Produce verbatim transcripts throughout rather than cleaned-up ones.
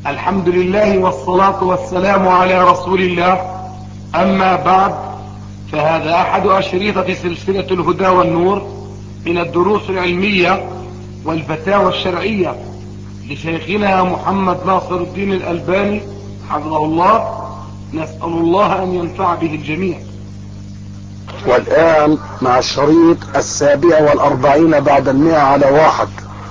الحمد لله والصلاة والسلام على رسول الله. أما بعد، فهذا أحد أشريطة سلسلة الهدى والنور من الدروس العلمية والفتاوى الشرعية لشيخنا محمد ناصر الدين الألباني حفظه الله. نسأل الله أن ينفع به الجميع. والآن مع الشريط السابع والأربعين بعد المئة على واحد.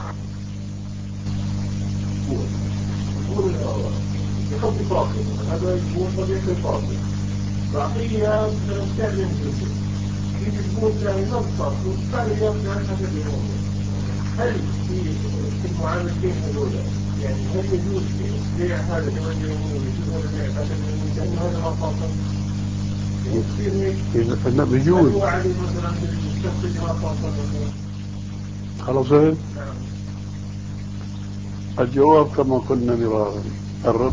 هذا يكون طبيعة الفاصل بقية نستخدم جزء في تكون ثاني نبصر والثاني يبقى حسب الموضوع. هل في المعاملتين هذول يعني هل يجوز بيع هذا كمان يومي ويجوز هذا بيع هذا يومي لأنه هذا ما فاصل؟ إذا بيجوز هل هو علي مثلا بالشخص اللي ما فاصل مثلا؟ خلاص هيك؟ الجواب كما قلنا مرارا، الرب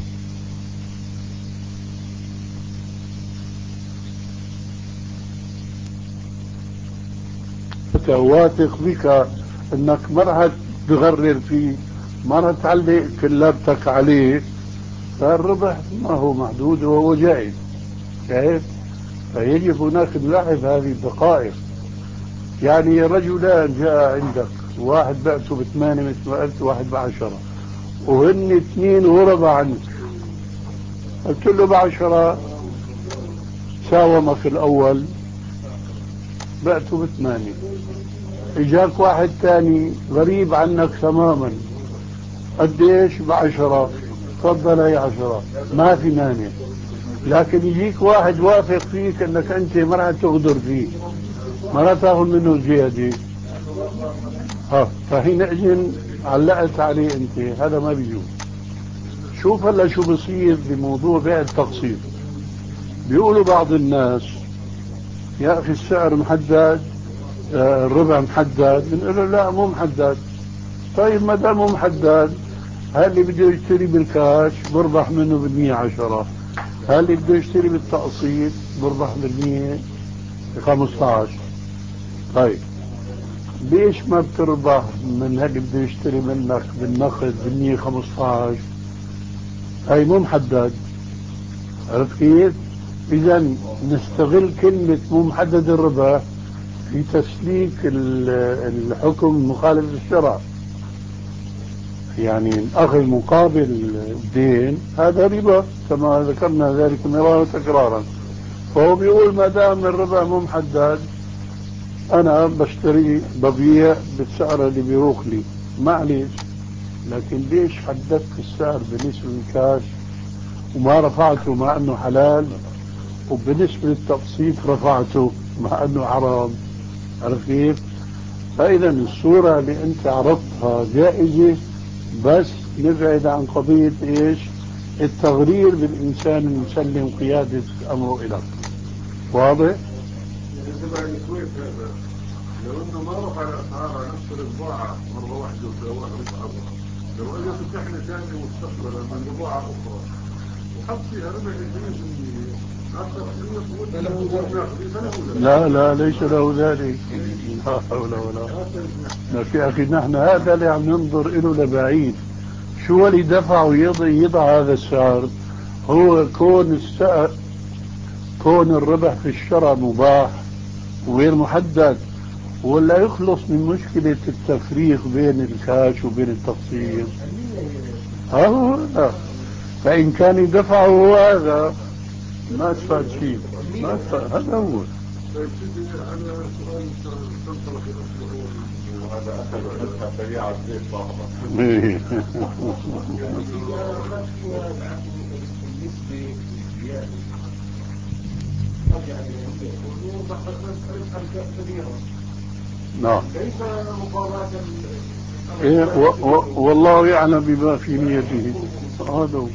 واثق بك انك ما راح تغرر فيه، ما راح تعلق كلابتك عليه، فالربح ما هو محدود وهو جائز. شايف؟ فيجب هناك نلاحظ هذه الدقائق. يعني رجلان جاء عندك، واحد بعته بثمانية مثل ما قلت، واحد بعشرة، وهن اثنين غربة عنك. قلت له بعشرة، ساومك الأول بعته بثمانية. اجاك واحد ثاني غريب عنك تماما، قديش؟ بعشرة. تفضل هي عشرة، ما في مانع. لكن يجيك واحد واثق فيك انك انت ما راح تغدر فيه، ما راح تاخذ منه زيادة، ها، فحينئذ علقت عليه انت، هذا ما بيجوز. شوف هلا شو بصير بموضوع بيع التقسيط. بيقولوا بعض الناس يا اخي السعر محدد، الربع محدد. بنقول له لا مو محدد. طيب ما دام مو محدد، هاللي بده يشتري بالكاش بربح منه بالمية عشرة، هاللي بده يشتري بالتقسيط بربح بالمية خمسة عشر. طيب ليش ما بتربح من هاللي بده يشتري منك بالنقد بالمية خمسة عشر؟ هاي مو محدد. عرفت كيف؟ اذا نستغل كلمة مو محدد الربح في تسليك الحكم مخالف للشرع. يعني الأخذ مقابل الدين هذا ربا كما ذكرنا ذلك مرارا وتكرارا. فهو بيقول ما دام الربا مو محدد، أنا بشتري ببيع بالسعر اللي بيروق لي، معليش. لكن ليش حددت السعر بالنسبة للكاش وما رفعته مع أنه حلال، وبالنسبة للتقسيط رفعته مع أنه حرام؟ عرفت كيف؟ فإذا الصورة اللي أنت عرضتها جائزة، بس نبعد عن قضية إيش؟ التغرير بالإنسان المسلم قيادة أمره إليك. واضح؟ لو انه ما رفع الاسعار على نفس البضاعه مره واحده وسواها ربح، لو اجى فتحنا ثاني مستقبلا من بضاعه اخرى وحط فيها ربح لا لا ليس له ذلك. لا حول ولا قوة. يا أخي نحن هذا اللي عم ننظر له لبعيد. شو اللي دفعه يضع, يضع هذا السعر؟ هو كون السعر، كون الربح في الشرع مباح وغير محدد، ولا يخلص من مشكلة التفريق بين الكاش وبين التقسيط. ها هو لا. فإن كان يدفعه هذا ما استفاد شيء، ما استفاد. هذا هو. وهذا أخذ منها سريعة زي صاحبه. نعم. إيه والله يعلم بما في نيته. هذا هو.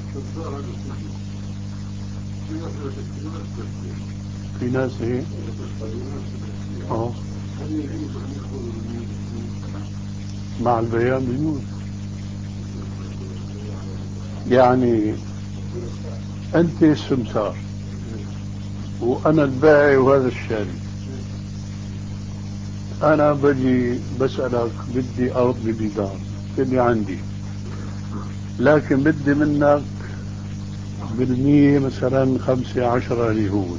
في ناس ايه؟ اه مع البيان بيجوز. يعني انت السمسار وانا البائع وهذا الشاري، انا بجي بسألك بدي ارض بدي دار، اللي عندي لكن بدي منك بالمية مثلا خمسة عشرة اللي هو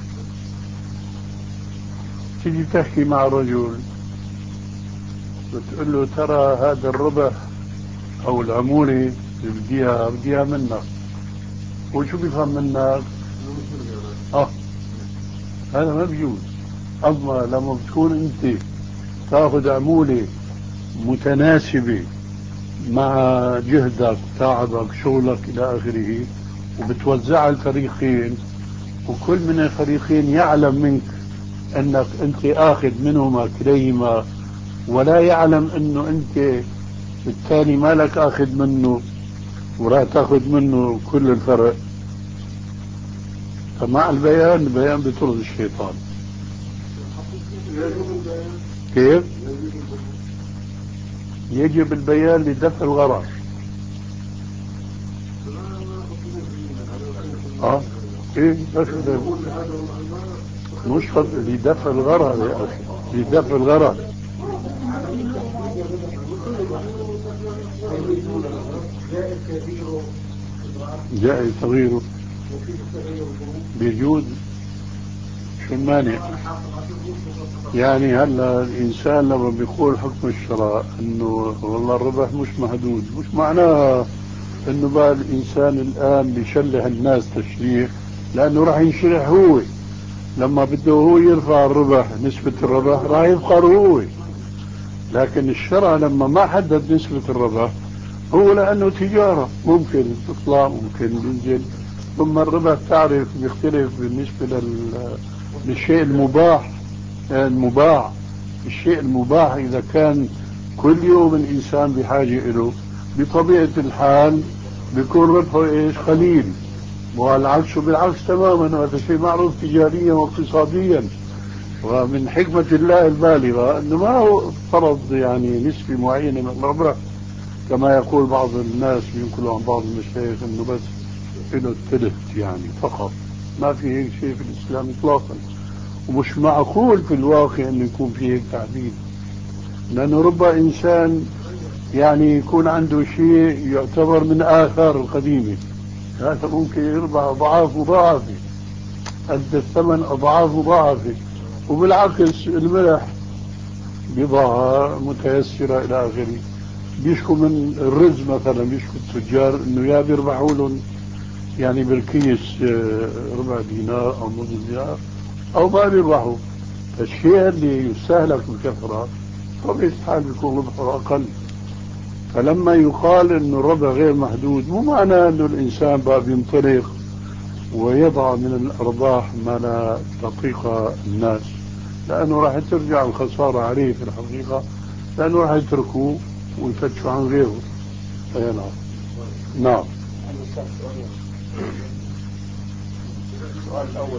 تيجي تحكي مع رجل بتقول له ترى هذا الربح او العمولة اللي بديها بديها منك، وشو بيفهم منك؟ اه هذا ما بيجوز. اما لما بتكون انت تاخذ عمولة متناسبة مع جهدك تعبك شغلك الى اخره وبتوزعها الفريقين، وكل من الفريقين يعلم منك انك انت اخذ منهما كليهما ولا يعلم انه انت الثاني مالك اخذ منه وراح تاخذ منه كل الفرق، فمع البيان البيان بيطرد الشيطان. كيف؟ يجب البيان لدفع الغرر. اه ايه دفع مش لدفع الغرر يا اخي، لدفع الغرر. جائز صغيره بيجوز، شو المانع؟ يعني هلا الانسان لما بيقول حكم الشراء انه والله الربح مش محدود، مش معناه انه بقى الانسان الان بيشلح الناس تشليح، لانه راح ينشرح هو لما بده هو يرفع الربح نسبة الربح راح يفقر هو. لكن الشرع لما ما حدد نسبة الربح هو لانه تجارة ممكن تطلع ممكن ينزل، ثم الربح تعرف بيختلف بالنسبة لل... للشيء المباح المباع. الشيء المباح إذا كان كل يوم الإنسان بحاجة إله بطبيعة الحال بيكون ربحه إيش قليل، والعكس بالعكس تماما. هذا شيء معروف تجاريا واقتصاديا، ومن حكمة الله البالغة أنه ما هو فرض يعني نسبة معينة من الربح كما يقول بعض الناس ينقلوا عن بعض المشايخ أنه بس له الثلث يعني فقط. ما في هيك شيء في الإسلام إطلاقا، ومش معقول في الواقع أنه يكون في هيك تعديل، لأنه رب إنسان يعني يكون عنده شيء يعتبر من آثار القديمة، هذا ممكن يربح أضعاف مضاعفة، أدى الثمن أضعاف مضاعفة. وبالعكس الملح بضاعة متيسرة إلى آخره. بيشكوا من الرز مثلا، بيشكوا التجار إنه يا بيربحوا لهم يعني بالكيس ربع دينار أو نصف دينار أو ما بيربحوا. فالشيء اللي يستهلك بكثرة طبيعة الحال بيكون ربحه أقل. فلما يقال إنه الربح غير محدود مو معناه إنه الإنسان بقى بينطلق ويضع من الأرباح ما لا تطيق الناس، لأنه راح ترجع الخسارة عليه في الحقيقة، لأنه راح يتركوه ويفتشوا عن غيره. أي نعم. نعم. السؤال الأول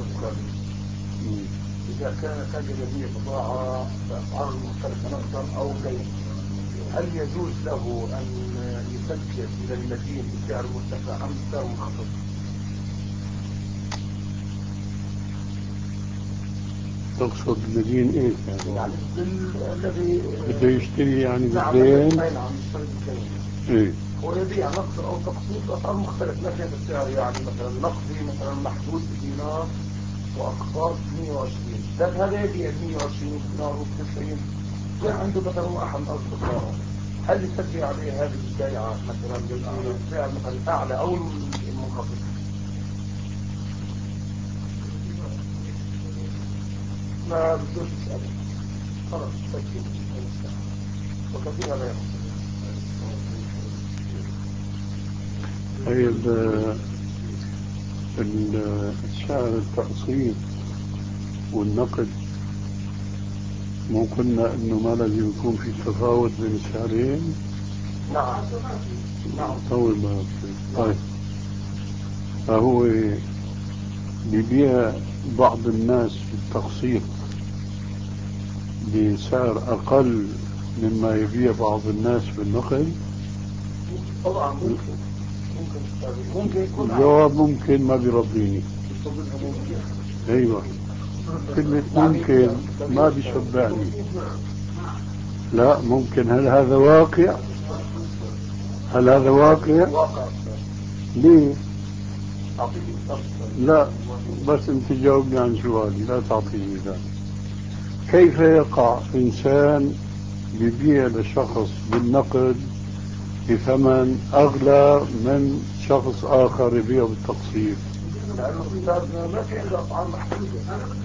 إذا كان تاجر يبيع بضاعة بأسعار مختلفة نقدا أو دين، هل يجوز له أن يسجل إلى المدين بسعر مرتفع أم بسعر منخفض؟ تقصد المدين ايش يعني؟ يعني الذي بده يشتري يعني نعم بالدين؟ نعم يشتري بالدين. ايه هو يبيع نقد أو تقسيط بأسعار مختلفة، لكن السعر يعني مثلا نقدي مثلا محدود بدينار وأقساط مئة وعشرين، لكن هذا يبيع مئة وعشرين دينار وتسعين، عنده مثلا أحد أصدقائه، هل يسجل عليه هذه البيعة مثلا بالسعر مثلا أعلى أو المنخفض؟ ما بدوش يسأل، خلاص سجل وكثير لا يحصل. طيب السعر التقسيط والنقد مو قلنا انه ما لازم يكون في تفاوت بين السعرين؟ نعم نعم. طول ما طيب فهو بيبيع بعض الناس بالتقسيط بسعر اقل مما يبيع بعض الناس بالنقد؟ طبعا ممكن ممكن ممكن يكون الجواب ممكن ما بيرضيني. ايوه كلمة ممكن ما بيشبعني. لا ممكن. هل هذا واقع؟ هل هذا واقع؟ ليه؟ أعطيك مثال. لا بس انت جاوبني عن سؤالي، لا تعطيني مثال. كيف يقع إنسان يبيع لشخص بالنقد بثمن أغلى من شخص آخر يبيع بالتقسيط؟ لأنه أستاذنا ما في عنده أطعام محدودة.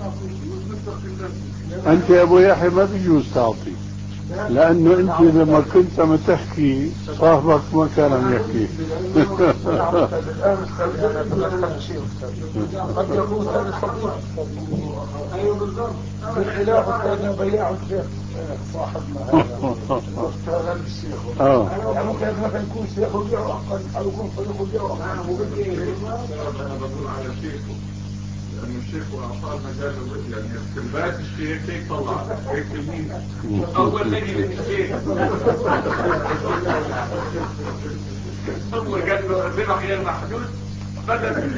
أنت يا أبو يحيى ما بيجوز تعطي، لأنه أنت لما كنت عم تحكي صاحبك ما كان عم يحكي. الآن أستاذ أنا تذكرت شيء أستاذ، قد يكون هذا صديق أيوه بالضبط، بخلاف أستاذنا بياع الشيخ صاحبنا هذا أستاذ الشيخ. آه يعني ممكن مثلا يكون شيخ وبيعه أقل أو يكون صديق وبيعه أقل. أنا بقول على شيخه لأنه الشيخ وأعطاه مجال يعني استنبات الشيخ هيك طلع هيك تلميذ أول نجي للشيخ ثم قال له الربح غير محدود بدل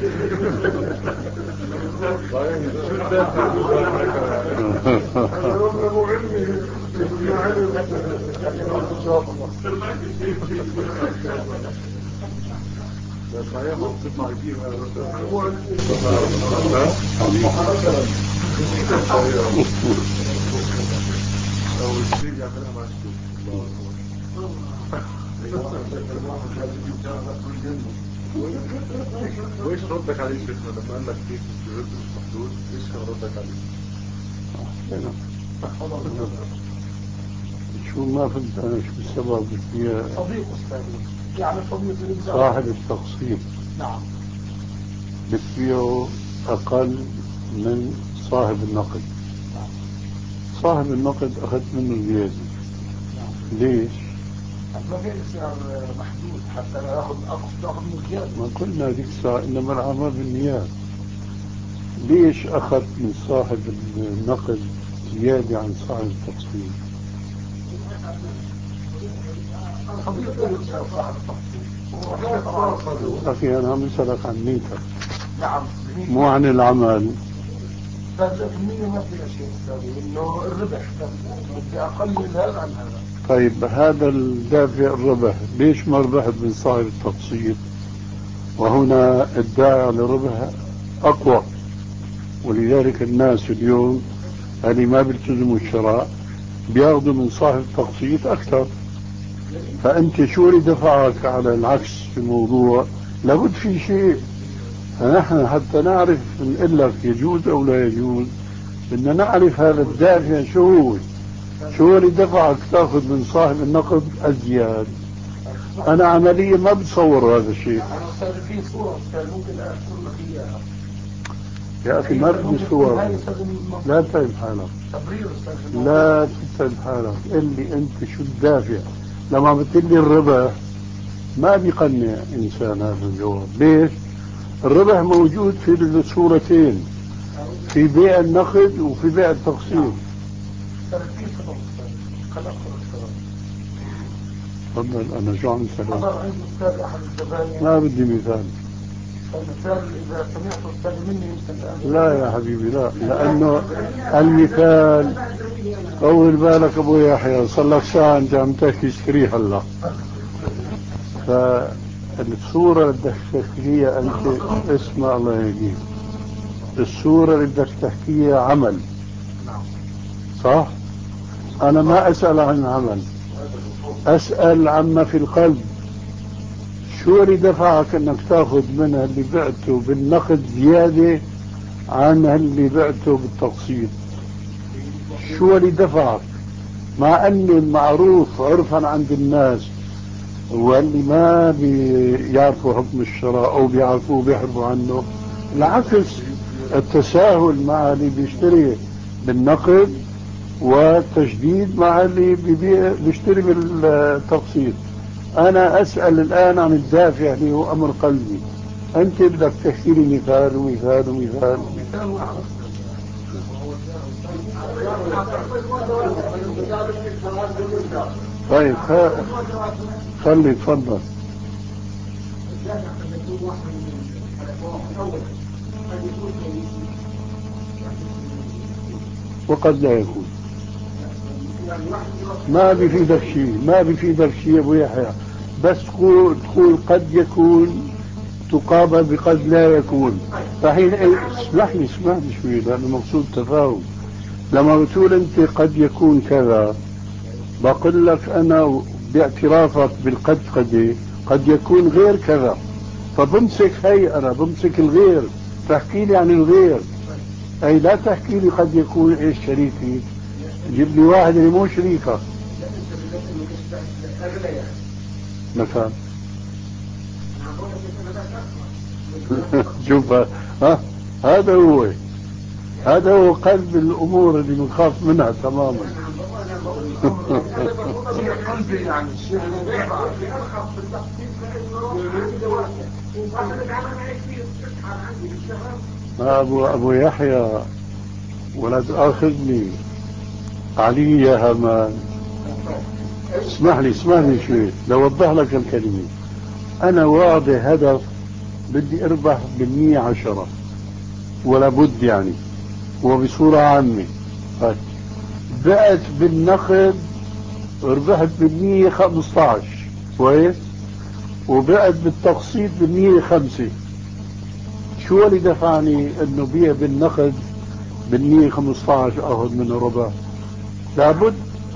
وإيش ردك عليه شيخنا لما قال لك كيف الرزق مش محدود؟ إيش كان ردك عليه؟ شو ما فهمت أنا شو السبب فيها؟ صديق أستاذ يعني صديق صاحب التقسيط نعم بتبيعه أقل من صاحب النقد. نعم. صاحب النقد أخذت منه زيادة. نعم. ليش؟ ما في سعر محدود حتى لا ياخذ أقصد ياخذ من زيادة. ما قلنا ذيك الساعة إنما الأعمال بالنيات. ليش أخذ من صاحب النقد زيادة عن صاحب التقسيط؟ أخي أنا عم أسألك عن نيتك. نعم. مو عن العمل. فالنية ما فيها شيء ثاني إنه الربح بدي أقلل هذا عن هذا. طيب هذا الدافع الربح ليش ما ربحت من صاحب التقسيط؟ وهنا الداعي للربح أقوى، ولذلك الناس اليوم اللي ما بيلتزموا الشراء بياخذوا من صاحب التقسيط أكثر. فأنت شو اللي دفعك على العكس في الموضوع؟ لابد في شيء. فنحن حتى نعرف نقول لك يجوز أو لا يجوز بدنا نعرف هذا الدافع شو هو. شو اللي دفعك تاخذ من صاحب النقد أزياد؟ أنا عمليا ما بتصور هذا الشيء. أنا أستاذ في صورة أستاذ ممكن أذكر لك إياها. يا أخي ما بدي صور. لا تتعب حالك. تبرير أستاذ. لا تتعب حالك. قل لي أنت شو الدافع. لما بتقول لي الربح ما بيقنع إنسان هذا الجواب. ليش؟ الربح موجود في الصورتين، في بيع النقد وفي بيع التقسيط. تفضل. أنا شو عم سألك؟ ما بدي مثال. المثال إذا سمعت أستاذ مني يمكن. لا يا حبيبي لا، لأنه المثال طول بالك أبو يحيى صار لك ساعة أنت عم تحكي اشتري هلا. فالصورة اللي بدك تحكيها أنت اسمع الله يهديك، الصورة اللي بدك تحكيها عمل صح؟ أنا ما أسأل عن عمل، أسأل عما في القلب. شو اللي دفعك أنك تأخذ منها اللي بعته بالنقد زيادة عن اللي بعته بالتقسيط؟ شو اللي دفعك؟ مع أن المعروف عرفا عند الناس واللي ما بيعرفوا حكم الشراء أو بيعرفوه بيحربوا عنه العكس، التساهل مع اللي بيشتري بالنقد والتشديد مع اللي بيشتري بالتقسيط. أنا أسأل الآن عن الدافع اللي هو أمر قلبي. أنت بدك تحكي لي مثال ومثال ومثال. طيب خلي تفضل. وقد لا يكون. ما بيفيدك شيء، ما بيفيدك شيء يا ابو يحيى، بس تقول تقول قد يكون تقابل بقد لا يكون. فحين اسمح لي اسمح لي شوي لأنه مقصود تفاهم. لما بتقول أنت قد يكون كذا، بقول لك أنا باعترافك بالقد قد قد يكون غير كذا، فبمسك هي أنا بمسك الغير تحكي لي عن الغير، أي لا تحكي لي قد يكون إيش شريكي، جيب لي واحد اللي مو شريكك مثلا. شوف ها، هذا هو هذا هو قلب الأمور اللي بنخاف منها تماما. أبو أبو يحيى ولا تأخذني علي يا همان، اسمح لي اسمح لي شوي لوضح لك الكلمة. أنا واضح هدف بدي أربح بالمية عشرة ولا بد يعني، وبصورة عامة بعت بالنقد ربحت بالمية خمسة عشر كويس، وبعت بالتقسيط بالمية خمسة. شو اللي دفعني انه بيع بالنقد بالمية خمسة عشر اخذ منه ربح؟ لابد.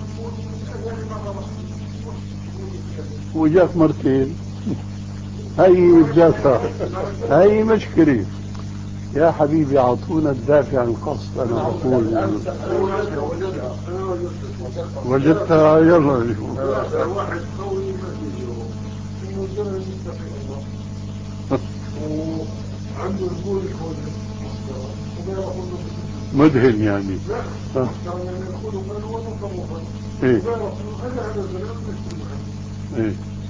وجاك مرتين هاي جاكها، هاي مشكلة يا حبيبي. اعطونا الدافع عن القصد. انا بقول وجدتها يلا مدهن يعني. ها. ايه ايه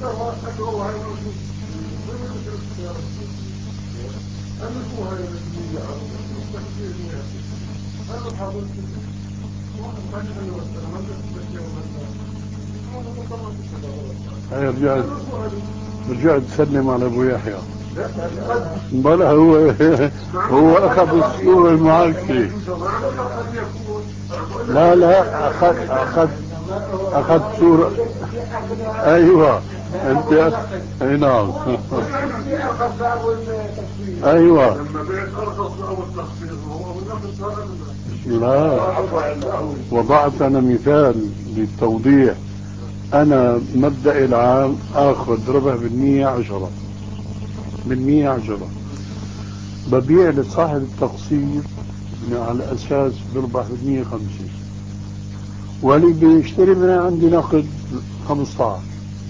هاي رجعت رجعت تسلم على ابو يحيى. بلا هو هو اخذ الصورة المعاكسة. لا لا اخذ اخذ اخذ صورة. ايوه انت اي نعم. ايوه لا وضعت انا مثال للتوضيح. انا مبدأ العام اخذ ربح بالمية عشرة بالمية عشرة، ببيع لصاحب التقسيط على اساس بربح بالمية خمسة، واللي بيشتري من عندي نقد خمسة عشر.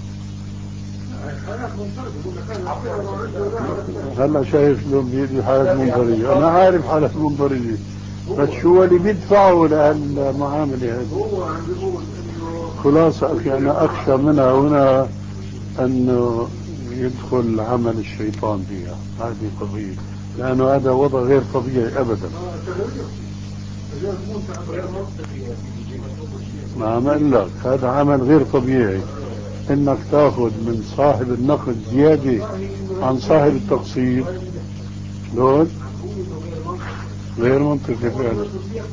هلا شايف لهم بيدي حالة منظرية. انا عارف حالة منظرية، بس شو اللي بيدفعوا لهالمعاملة هذه؟ خلاصة اخي انا اخشى منها هنا انه يدخل عمل الشيطان فيها هذه قضية، لانه هذا وضع غير طبيعي ابدا. ما عم اقول لك هذا عمل غير طبيعي، انك تاخذ من صاحب النقد زيادة عن صاحب التقسيط. شلون؟ غير منطقي فعلا.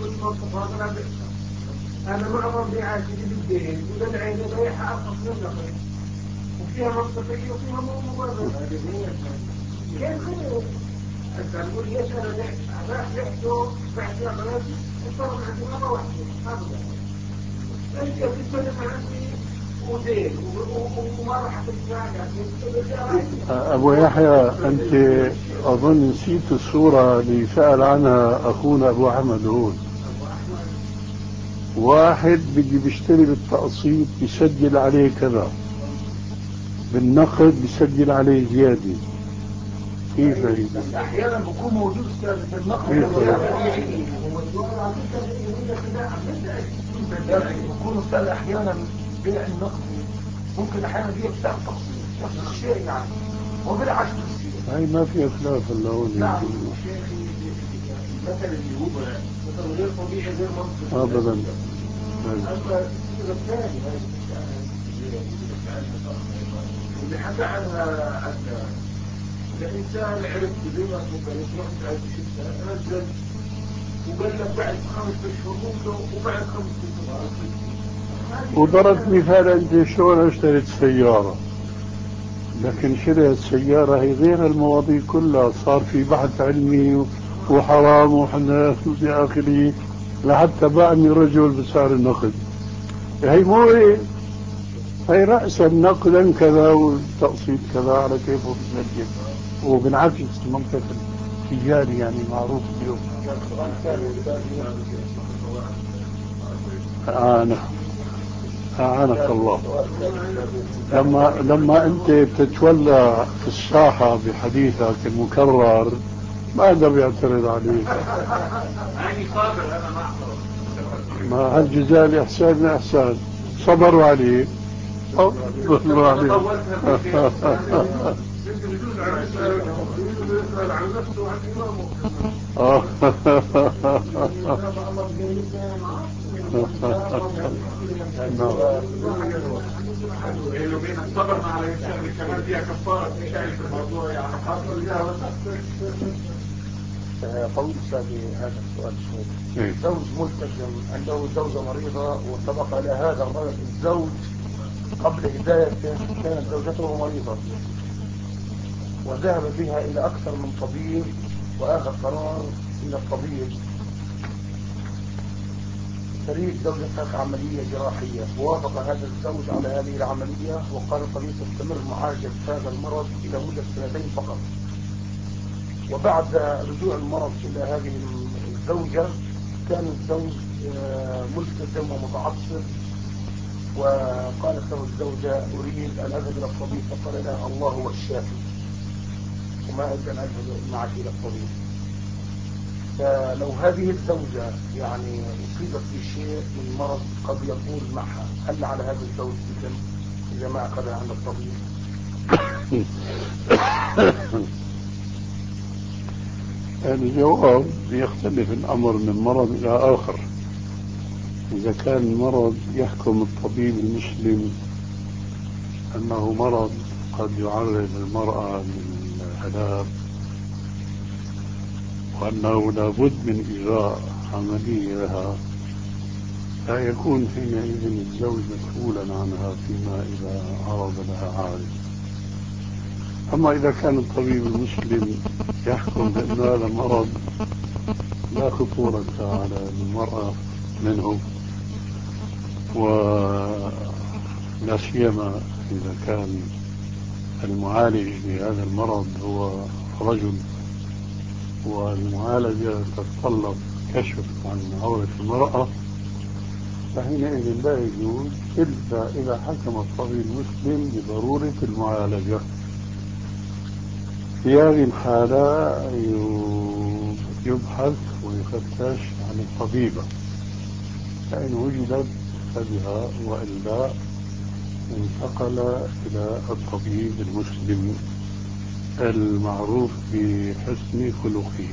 انا معظم بيعاتي بالدين وده العين رايحه ارخص من النقد، وفيها منطقيه وفيها مو مبرر. كيف غير؟ انت تقول ليش انا رايح بعته بعت يا بلدي الفرق عندي مره واحده ابدا. انت تتكلم عني ودين وما راح تدفع. ابو يحيى انت اظن نسيت الصورة اللي سأل عنها اخونا ابو احمد هون. واحد بيجي بيشتري بالتقسيط بيسجل عليه كذا، بالنقد بيسجل عليه زيادة. كيف هي؟ احيانا بكون موجود في النقد بكون استاذ احيانا بيع النقد ممكن احيانا بيع بتاع تقسيط نفس الشيء يعني وبالعكس هاي ما في خلاف الا هون. نعم مثل اللي هو مثل غير طبيعي غير منطقي ابدا. اما الصيغه الثانيه اللي حكى عنها عدنان، الانسان عرف بما تقول رحت نزل وقال لك بعد خمس اشهر ممكن وبعد خمس اشهر. وضربت مثال انت شلون اشتريت سيارة لكن شراء السيارة هي غير المواضيع كلها، صار في بحث علمي وحرام وحناس وفي آخره، لحتى باعني رجل بسعر النقد. هي مو إيه، هي رأسا نقدا كذا والتقسيط كذا على كيفه بتنجم. وبالعكس منطقة التجاري يعني معروف اليوم. أعانك أعانك الله. لما لما أنت بتتولى في الساحة بحديثك المكرر ما حدا بيعترض عليك. أنا صابر، أنا ما أحضر. ما هالجزاء الإحسان من إحسان، صبروا عليه صبروا عليه. آه. الصبر مع الإنسان كمان فيها كفارة شايف الموضوع يعني حصل لها طويل هذا السؤال شوي. زوج ملتزم عنده زوجة مريضة وسبق إلى هذا الرجل الزوج قبل هدايته كانت زوجته مريضة وذهب بها إلى أكثر من طبيب وآخذ قرار إلى الطبيب تريد زوجتك عملية جراحية، ووافق هذا الزوج على هذه العملية وقال الطبيب تستمر معالجة هذا المرض إلى مدة سنتين فقط. وبعد رجوع المرض إلى هذه الزوجة كان الزوج ملتزم ومتعصب، وقالت له الزوجة أريد أن أذهب إلى الطبيب، فقال لها الله هو الشافي وما أريد أن أذهب معك إلى الطبيب. فلو هذه الزوجة يعني أصيبت بشيء من مرض قد يطول معها، هل على هذا الزوج إذن إذا ما أخذها عند الطبيب؟ الجواب يختلف الأمر من مرض إلى آخر. إذا كان المرض يحكم الطبيب المسلم أنه مرض قد يعرض المرأة للهلاك وأنه لابد من إجراء عملية لها، لا يكون حينئذ الزوج مسؤولا عنها فيما إذا عرض لها عارض. أما إذا كان الطبيب المسلم يحكم بأن هذا مرض لا خطورة على المرأة منه، ولا سيما إذا كان المعالج لهذا المرض هو رجل والمعالجة تتطلب كشف عن عورة المرأة، فحينئذ لا يجوز إلا إذا حكم الطبيب المسلم بضرورة المعالجة. في هذه الحالة يبحث ويفتش عن الطبيبة، فإن وجدت فبها وإلا انتقل إلى الطبيب المسلم المعروف بحسن خلقه.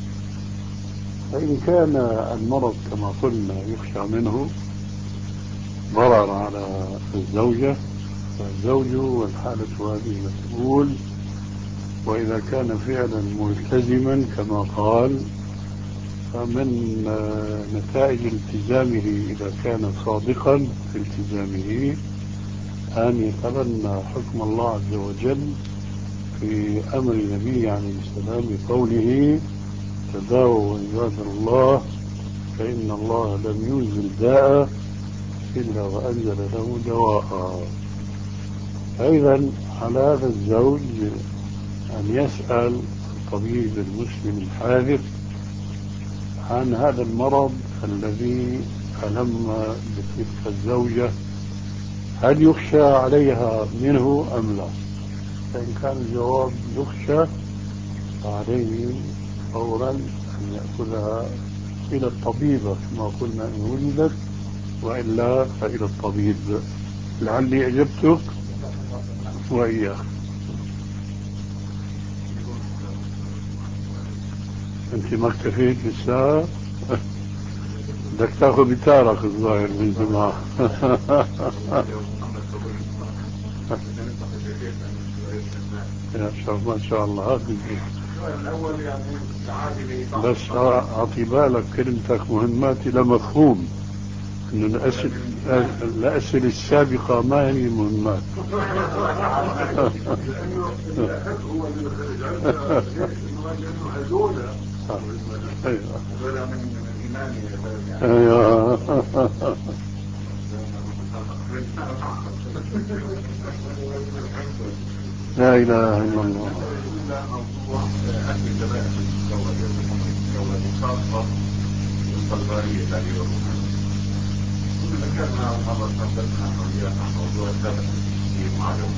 فإن كان المرض كما قلنا يخشى منه ضرر على الزوجة فالزوج والحالة هذه مسؤول، وإذا كان فعلا ملتزما كما قال فمن نتائج التزامه إذا كان صادقا في التزامه أن يتبنى حكم الله عز وجل في أمر النبي عليه السلام بقوله تداووا عباد الله فإن الله لم ينزل داء إلا وأنزل له دواء. أيضا على هذا الزوج أن يسأل الطبيب المسلم الحاذق عن هذا المرض الذي ألم بتلك الزوجة، هل يخشى عليها منه أم لا؟ فإن كان الجواب يخشى فعليه فورا أن يأخذها إلى الطبيبة كما قلنا إن وجدت، وإلا فإلى الطبيب. لعلي أجبتك وإياك. أنت ما اكتفيت بالساعة؟ بدك تاخذ بتارك الظاهر من زمان. يا شاء ما شاء الله. هذا بس أعطي بالك كلمتك مهماتي لمفهوم، إنه الأسئلة الأسئلة السابقة ما هي مهمات. هو اللي خرج لأنه هذولا هذولا من الإيمان. أيوه. لا إله إلا الله. موضوع أكل الذبائح الجواد خاصة بالبلغارية اليوم. كنا ذكرنا مرة تحدثنا عن موضوع الذبح في معلوم.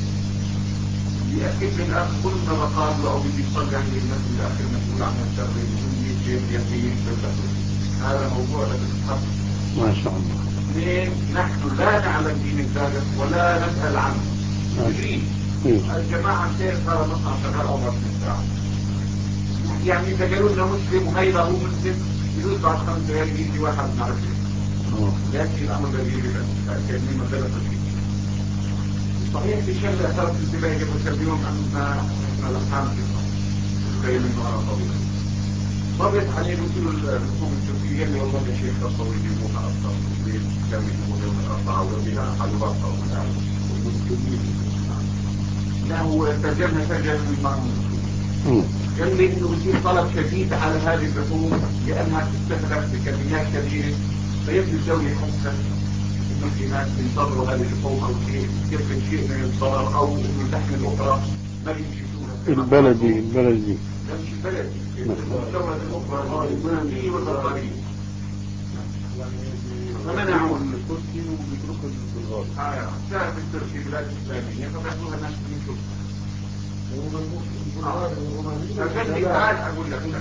يأكد من الأخ كل ما قال أو بدي يصلح للناس اللي أخر مسؤول عن الشر من يجيب يقين في هذا موضوع لازم يتحط. ما شاء الله. اثنين، نحن لا نعلم دين الذبح ولا نسأل عنه. الجماعة كيف صار مصنع شغال أو عشرين ساعة. يعني إذا قالوا لنا مسلم وهيدا هو مسلم يدوس بعد خمس دقائق يجي واحد نعرفه. لكن الأمر الذي يجب أن كأنه مثلا تشكيل. صحيح في شغلة أثرت انتباهي قبل كم يوم عندنا احنا الأحكام في زي منه أنا طويل. ضبط عليه قلت له الحكومة التركية قال لي والله يا شيخ خطوا يجيبوها أكثر من كانوا يجيبوها يوم الأربعاء وبها حلوات أو والمسلمين. لا هو ترجمها ترجمة من المعنى. قال لي انه بصير طلب شديد على هذه اللحوم لانها تستخدم بكميات كبيره فيبدو الدوله يحسن انه في ناس بينتظروا هذه اللحوم او شيء يمكن شيء من الضرر او انه اللحم الاخرى ما يمشيشونها. البلدي البلدي لا مش البلدي المستورد الاخرى البلدي والبلغاريه. فمنعوا التركي وبيتركوا البلغاري. اه تعرف التركي بلاد اسلاميه فبياخذوها الناس من شوف. فقال لي تعال أقول لك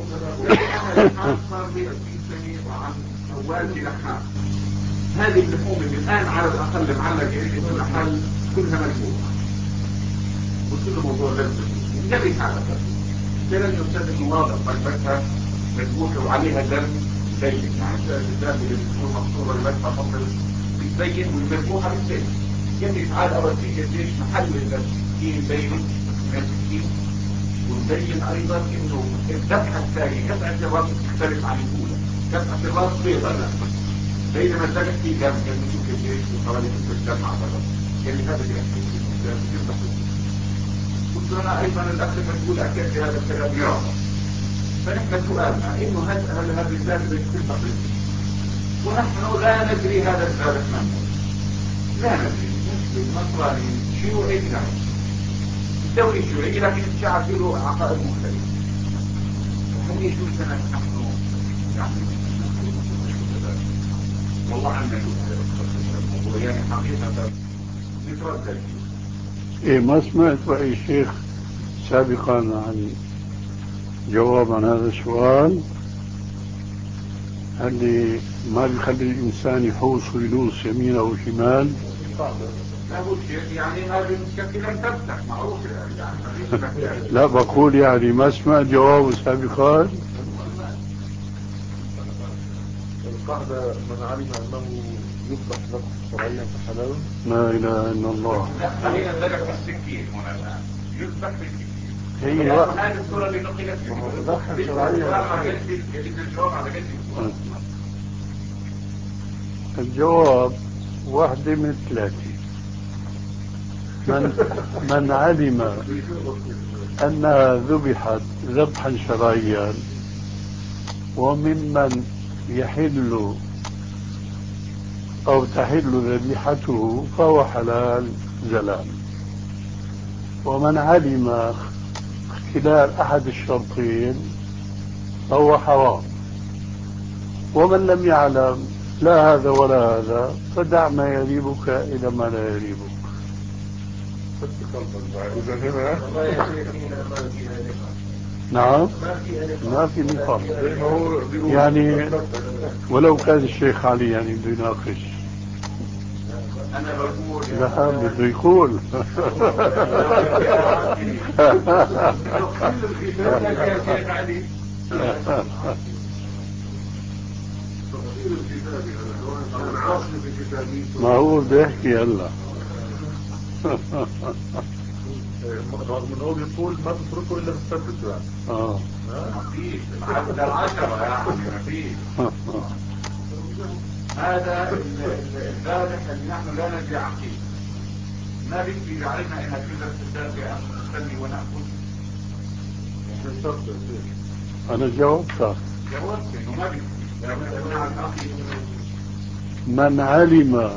صار لي أسئلة عن والدي لحام. هذه اللحوم اللي الآن على الأقل معلقة في المحل كلها مجموعة وكل موضوع لازم قال لي تعال قال لي أستاذ المواضع طيبتها مجموعة وعليها دم بيت يعني الدم اللي بتكون مقصورة لبتها فصل بتبين والمجموعة بتبين. قال لي تعال أوريك قديش محل التسكين بين التسكين ونبين ايضا انه الذبحه الثانيه قطعه الراس تختلف عن الاولى. قطعه الراس بيضاء بينما الذبح فيه دم كان نشوف قديش وحوالي ست دم على الراس. يعني هذا اللي قلت انا ايضا الاخ المسؤول اكد بهذا الكلام يرى. فنحن سؤالنا انه هل هذا الذبح بيتفق ونحن لا ندري هذا الذبح من لا ندري مسلم نصراني شيوعي نعم دولي شيوعي لكن الشعب له عقائد مختلفة. هل يجوز لنا نحن يعني والله عنا الموضوع يعني حقيقة نتردد. إيه ما سمعت رأي الشيخ سابقا عن جواب عن هذا السؤال اللي ما بيخلي الإنسان يحوص ويدوس يمين أو شمال. يعني هذه المشكلة لم تفتح معروف يعني. لا بقول يعني ما سمعت جوابه سابقا. القاعدة من علم أنه يذبح ذبح شرعيا فحلال. لا إله إلا الله. خلينا نذبح بالسكين هنا الآن يذبح بالسكين. هي هذه الصورة اللي نقلت ذبح شرعيا. الجواب واحدة من ثلاثة. من, من علم أنها ذبحت ذبحا شرعيا وممن يحل أو تحل ذبيحته فهو حلال زلال. ومن علم خلال أحد الشرطين فهو حرام. ومن لم يعلم لا هذا ولا هذا فدع ما يريبك إلى ما لا يريبك. نعم ما في نقاش يعني ولو كان الشيخ علي يعني بده يناقش. أنا بقول لا بده يقول. ما هو بده يحكي هلا. رغم انه بيقول ما تتركه الا بتثبته يعني. اه ما فيش حتى العشرة يعني ما فيش. هذا الذابح اللي نحن لا ندري عقيم، ما بيكفي علينا انك تقدر تتابع نستني ونأكل. أنا جاوبتها. جاوبت انه ما بيكفي من علم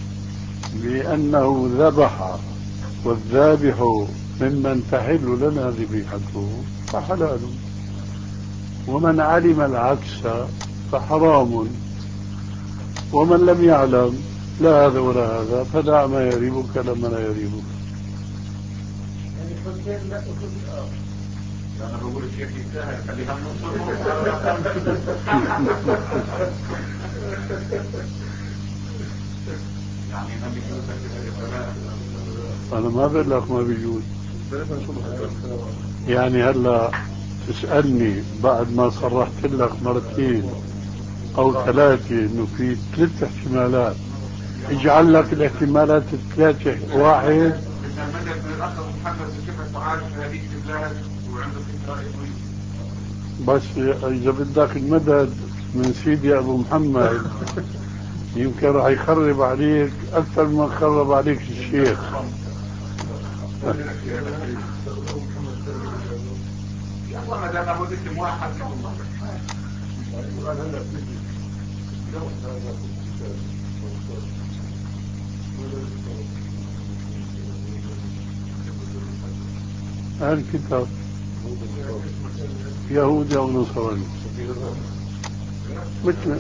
بأنه ذبح والذابح ممن تحل لنا ذبيحته فحلال، ومن علم العكس فحرام، ومن لم يعلم لا هذا ولا هذا فدع ما يريبك لما لا يريبك. يعني حسين لا أخذ الآخر. أنا بقول الشيخ يستاهل خليها نوصل. يعني ما بيجوز أنا ما بقول لك ما بيجوز. يعني هلا تسألني بعد ما صرحت لك مرتين أو ثلاثة إنه في ثلاث احتمالات، اجعل لك الاحتمالات الثلاثة واحد. المدد من الأخ محمد بشفة عارف هذه البلاد وعنده فكرة بس إذا بدك المدد من سيدي أبو محمد يمكن راح يخرب عليك أكثر من خرب عليك الشيخ. والله ما دام أبو اسم واحد الكتاب يهودي أو نصراني مثل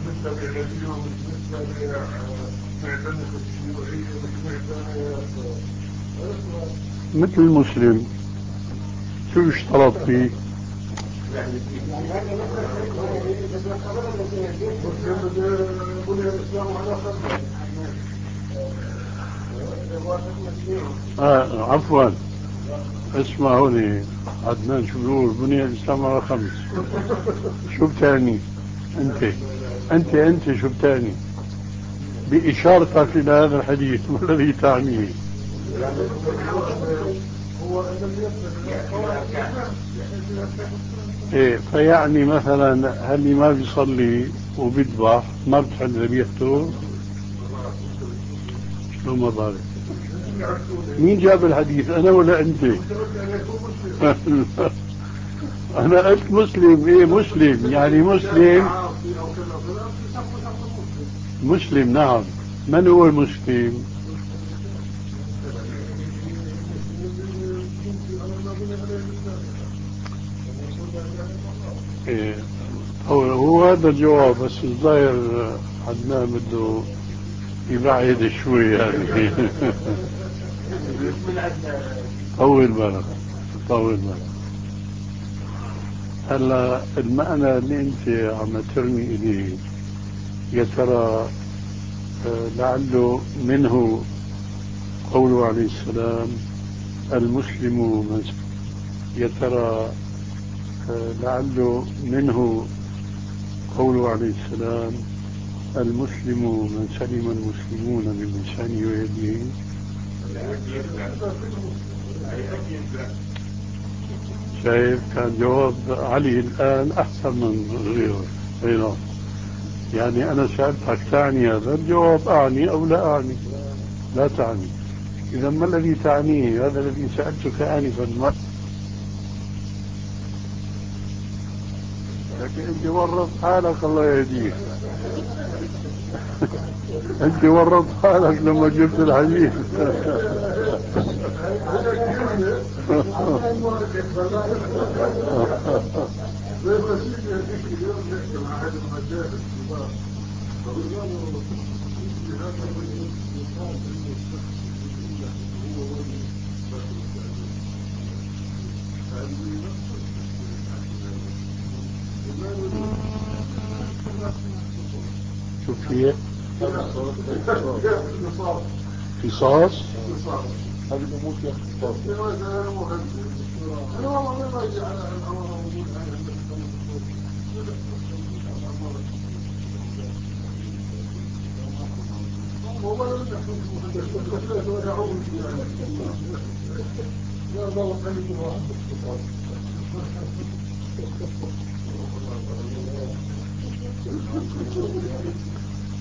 مثل المسلم شو اشترط فيه؟ آه عفوا اسمعوني عدنان شو بيقول بني الإسلام على خمس. شو بتعني أنت أنت أنت شو بتعني بإشارتك إلى هذا الحديث ما الذي تعنيه؟ إيه فيعني مثلا هل ما بيصلي وبيذبح ما بتحل ذبيحته؟ شو ما بعرف مين جاب الحديث أنا ولا أنت؟ أنا قلت مسلم. إيه مسلم يعني مسلم مسلم نعم. من هو المسلم؟ إيه هو, هو هذا الجواب. بس الظاهر عدنان بده يبعد شوي يعني. طول بالك طول بالك. هلا المعنى اللي انت عم ترمي اليه يا ترى لعله منه قوله عليه السلام المسلم من يا ترى لعله منه قوله عليه السلام المسلم من سلم المسلمون من لسانه ويده. شايف كان جواب علي الآن أحسن من غيره. يعني أنا سألتك تعني هذا الجواب أعني أو لا أعني؟ لا تعني. إذا ما الذي تعنيه؟ هذا الذي سألتك آنفا. لكن أنت ورط حالك الله يهديك. أنت ورط حالك لما جبت الحديث. شوف فيه قصاص. هذه الأمور فيها قصاص.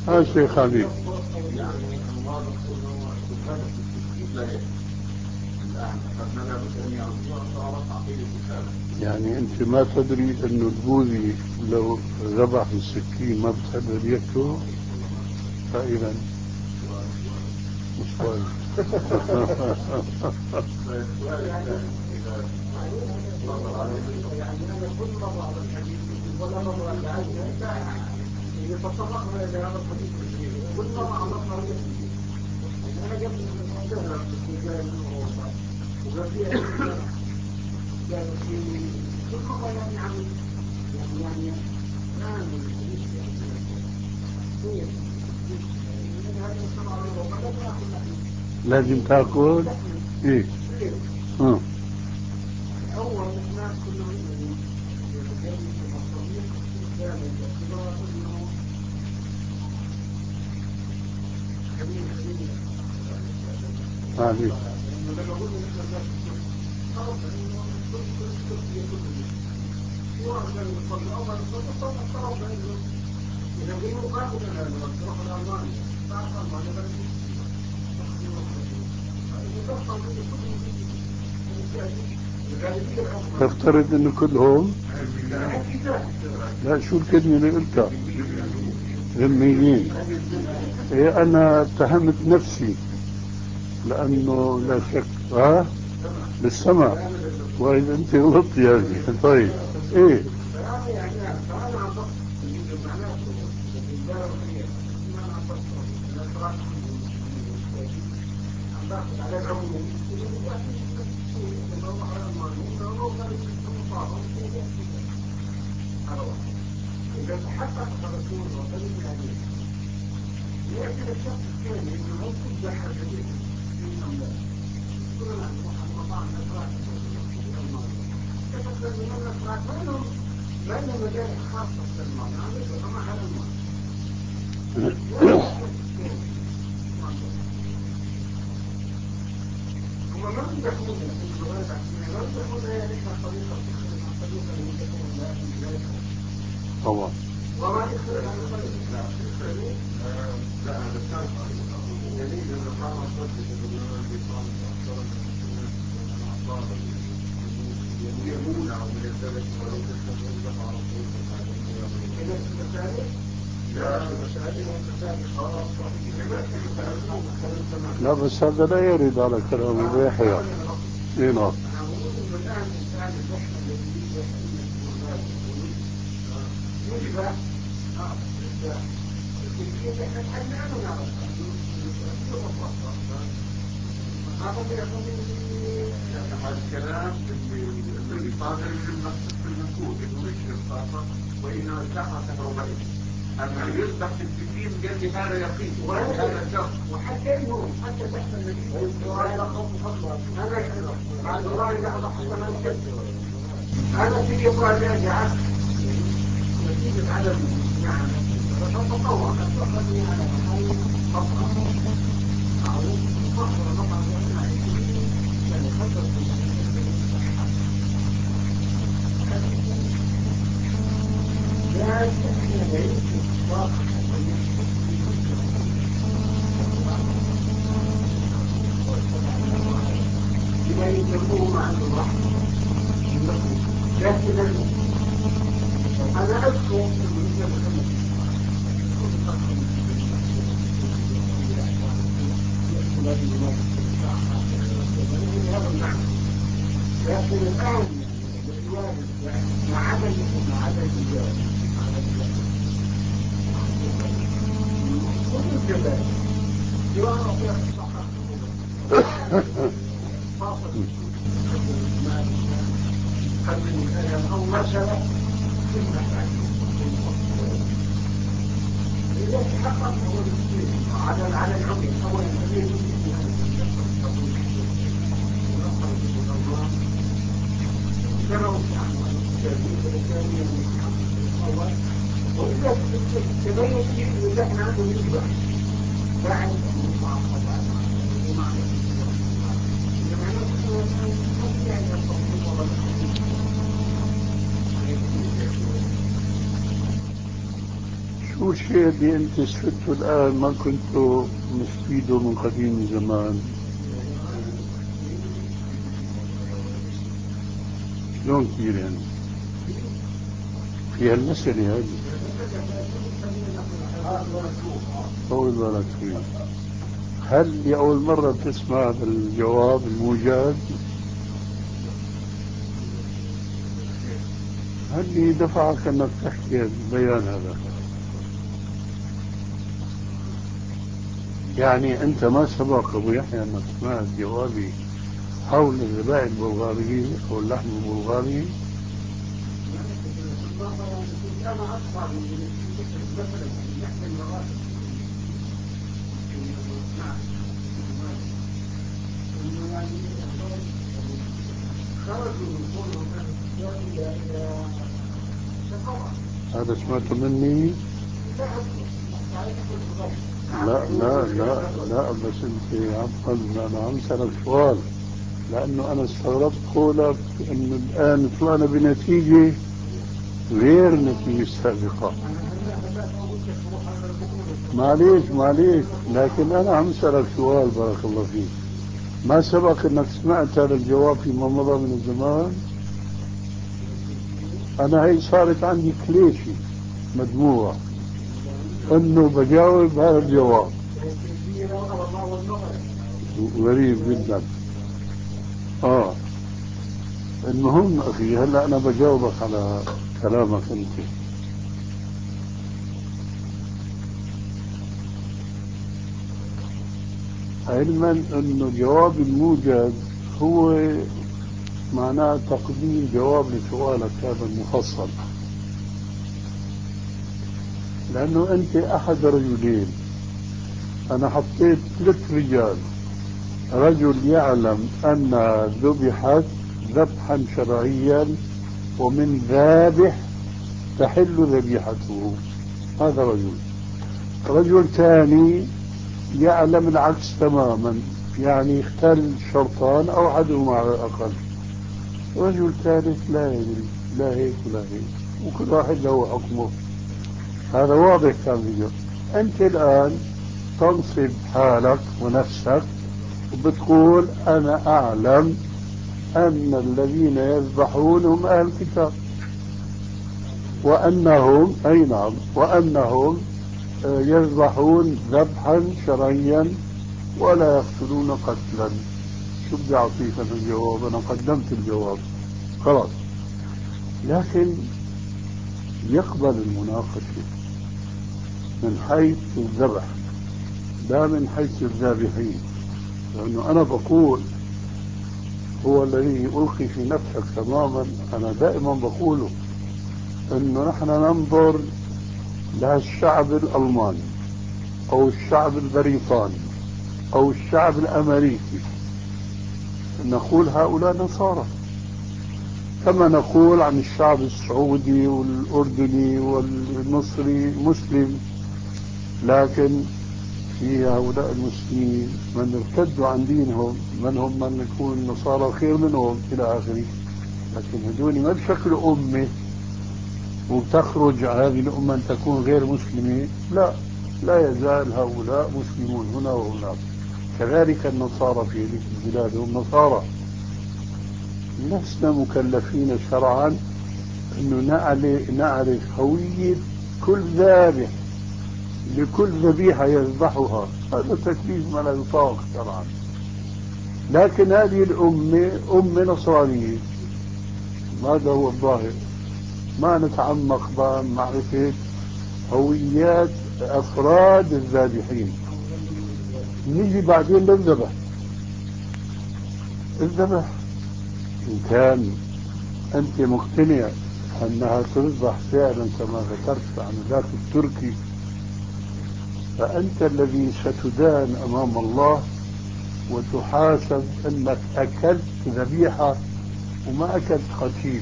ها شيخ حبيب. يعني الواضح انه الهدف التسكيت لا يكفي الان، اخذنا لابد ان يعرف عقيده السلف. يعني انت ما تدري انه البوذي لو ذبح السكين ما بتحب ياكله؟ فاذا مش كويس. يعني انا كل مره على الحديث ولا مره إذا تطرقنا إلى هذا الحديث كل مرة عرفنا رجل أنا قبل أن أدهر بالسجال والوضع وقبل أن كان في كل مرة يعني عم يعني يعني نعم الحديث لازم تاكل ايه؟ اه أول الناس كلهم قبل المصاريف كان الاعتبار أنه هذه نفترض انه كلهم لا شو الكلمة اللي قلتها ذميين. إيه انا اتهمت نفسي لانه لا شك ها للسمع واذا انت غلطت يا زلمه. طيب ايه إذا تحقق الرسول وقال الحديث يأتي الشخص الثاني إنه هو كل حاجة في الأملاك كل ما نروح على المطاعم نقرأ كتب لنا نقرأ ما لهم ما لهم مجال خاصة في المعنى هذا كما على المعنى هم ما يدخلون في الغالب ما يدخلون هي ليس طريقة طريقة من تكون لا لا طبعا وما يدخل على طريقة لا هذا كان دليل أن الله صدق بالله بيطان أكثر من الأعصار يمون أو من الزلة ولو تستطيع على طول إذا المسائل لا المسائل والمسائل خاصة لا بس هذا لا يرد على كلام ابي يحيى. اي نعم الآن الإنسان الزحمة الذي يجب هذا الكلام الذي صادر من المسؤول انه يشرب الطاقه وانه الساعه كهربائيه اما يصبح في السكين قال لي هذا يقين وهذا شر وحتى انه حتى تحت النبي انا في يقال لي عكس نتيجه عدم نعم فتطوع فتخلي على محل مطعم معروف مطعم مطعم يعني خطر لا تحكي بعيد بما يسموه مع الرحمة لكن أنا أذكر من لكن الآن مع عدم مع عدم الجواب مع عدم الجواب جواب في الصحة فاصل أو مثلا إذا تحقق هو على على العمي أول الذي وإذا تبين فيه إذا احنا عنده نسبة بعد شو شو الشيء اللي انت استفدته الان ما كنتوا مستفيده من قديم زمان؟ شلون كثير يعني في هالمسألة هذه؟ طول بالك فيه. هل لأول مرة بتسمع بالجواب الموجز؟ هل اللي دفعك انك تحكي البيان هذا؟ يعني انت ما سبق ابو يحيى انك سمعت جوابي حول الذبائح البلغارية او اللحم البلغاري؟ هذا سمعته مني؟ لا لا لا لا بس انت عفوا انا عم اسالك سؤال، لانه انا استغربت قولك انه الان طلعنا بنتيجه غير النتيجه السابقه. معليش معليش، لكن انا عم اسالك سؤال بارك الله فيك. ما سبق انك سمعت هذا الجواب فيما مضى من الزمان؟ انا هي صارت عندي كليشي مجموعة انه بجاوب هذا الجواب. غريب جدا. اه المهم اخي هلا انا بجاوبك على كلامك انت. علما انه جواب الموجز هو معناه تقديم جواب لسؤالك هذا المفصل، لانه انت احد رجلين. انا حطيت ثلاث رجال، رجل يعلم ان ذبحت ذبحا شرعيا ومن ذابح تحل ذبيحته، هذا رجل. رجل ثاني يعلم العكس تماما، يعني اختل شرطان او احدهما على الاقل. رجل ثالث لا يدري، لا هيك ولا هيك، وكل واحد له حكمه. هذا واضح كان فيديو. انت الان تنصب حالك ونفسك وبتقول انا اعلم ان الذين يذبحون هم اهل الكتاب، وانهم اي نعم وانهم يذبحون ذبحا شرعيا ولا يقتلون قتلا. شو بدي اعطيك انا الجواب؟ انا قدمت الجواب خلاص. لكن يقبل المناقشه من حيث الذبح لا من حيث الذابحين، لانه انا بقول هو الذي يلقي في نفسك تماما. انا دائما بقوله انه نحن ننظر للشعب الالماني او الشعب البريطاني او الشعب الامريكي، نقول هؤلاء نصارى، كما نقول عن الشعب السعودي والاردني والمصري مسلم. لكن في هؤلاء المسلمين من ارتدوا عن دينهم، من هم من يكون النصارى خير منهم الى اخره. لكن هذول ما بشكل امه وتخرج هذه الامه ان تكون غير مسلمه، لا، لا يزال هؤلاء مسلمون هنا وهناك. كذلك النصارى في هذه البلاد هم نصارى. لسنا مكلفين شرعا انه نعرف هوية كل ذابح لكل ذبيحة يذبحها، هذا تكليف ما لا يطاق شرعا. لكن هذه الأمة أمة نصرانية، هذا هو الظاهر. ما نتعمق بمعرفة هويات أفراد الذابحين. نيجي بعدين للذبح. الذبح إن كان أنت مقتنع أنها تذبح فعلا كما ذكرت عن ذاك التركي، فأنت الذي ستدان أمام الله وتحاسب أنك أكلت ذبيحة وما أكلت قتيل.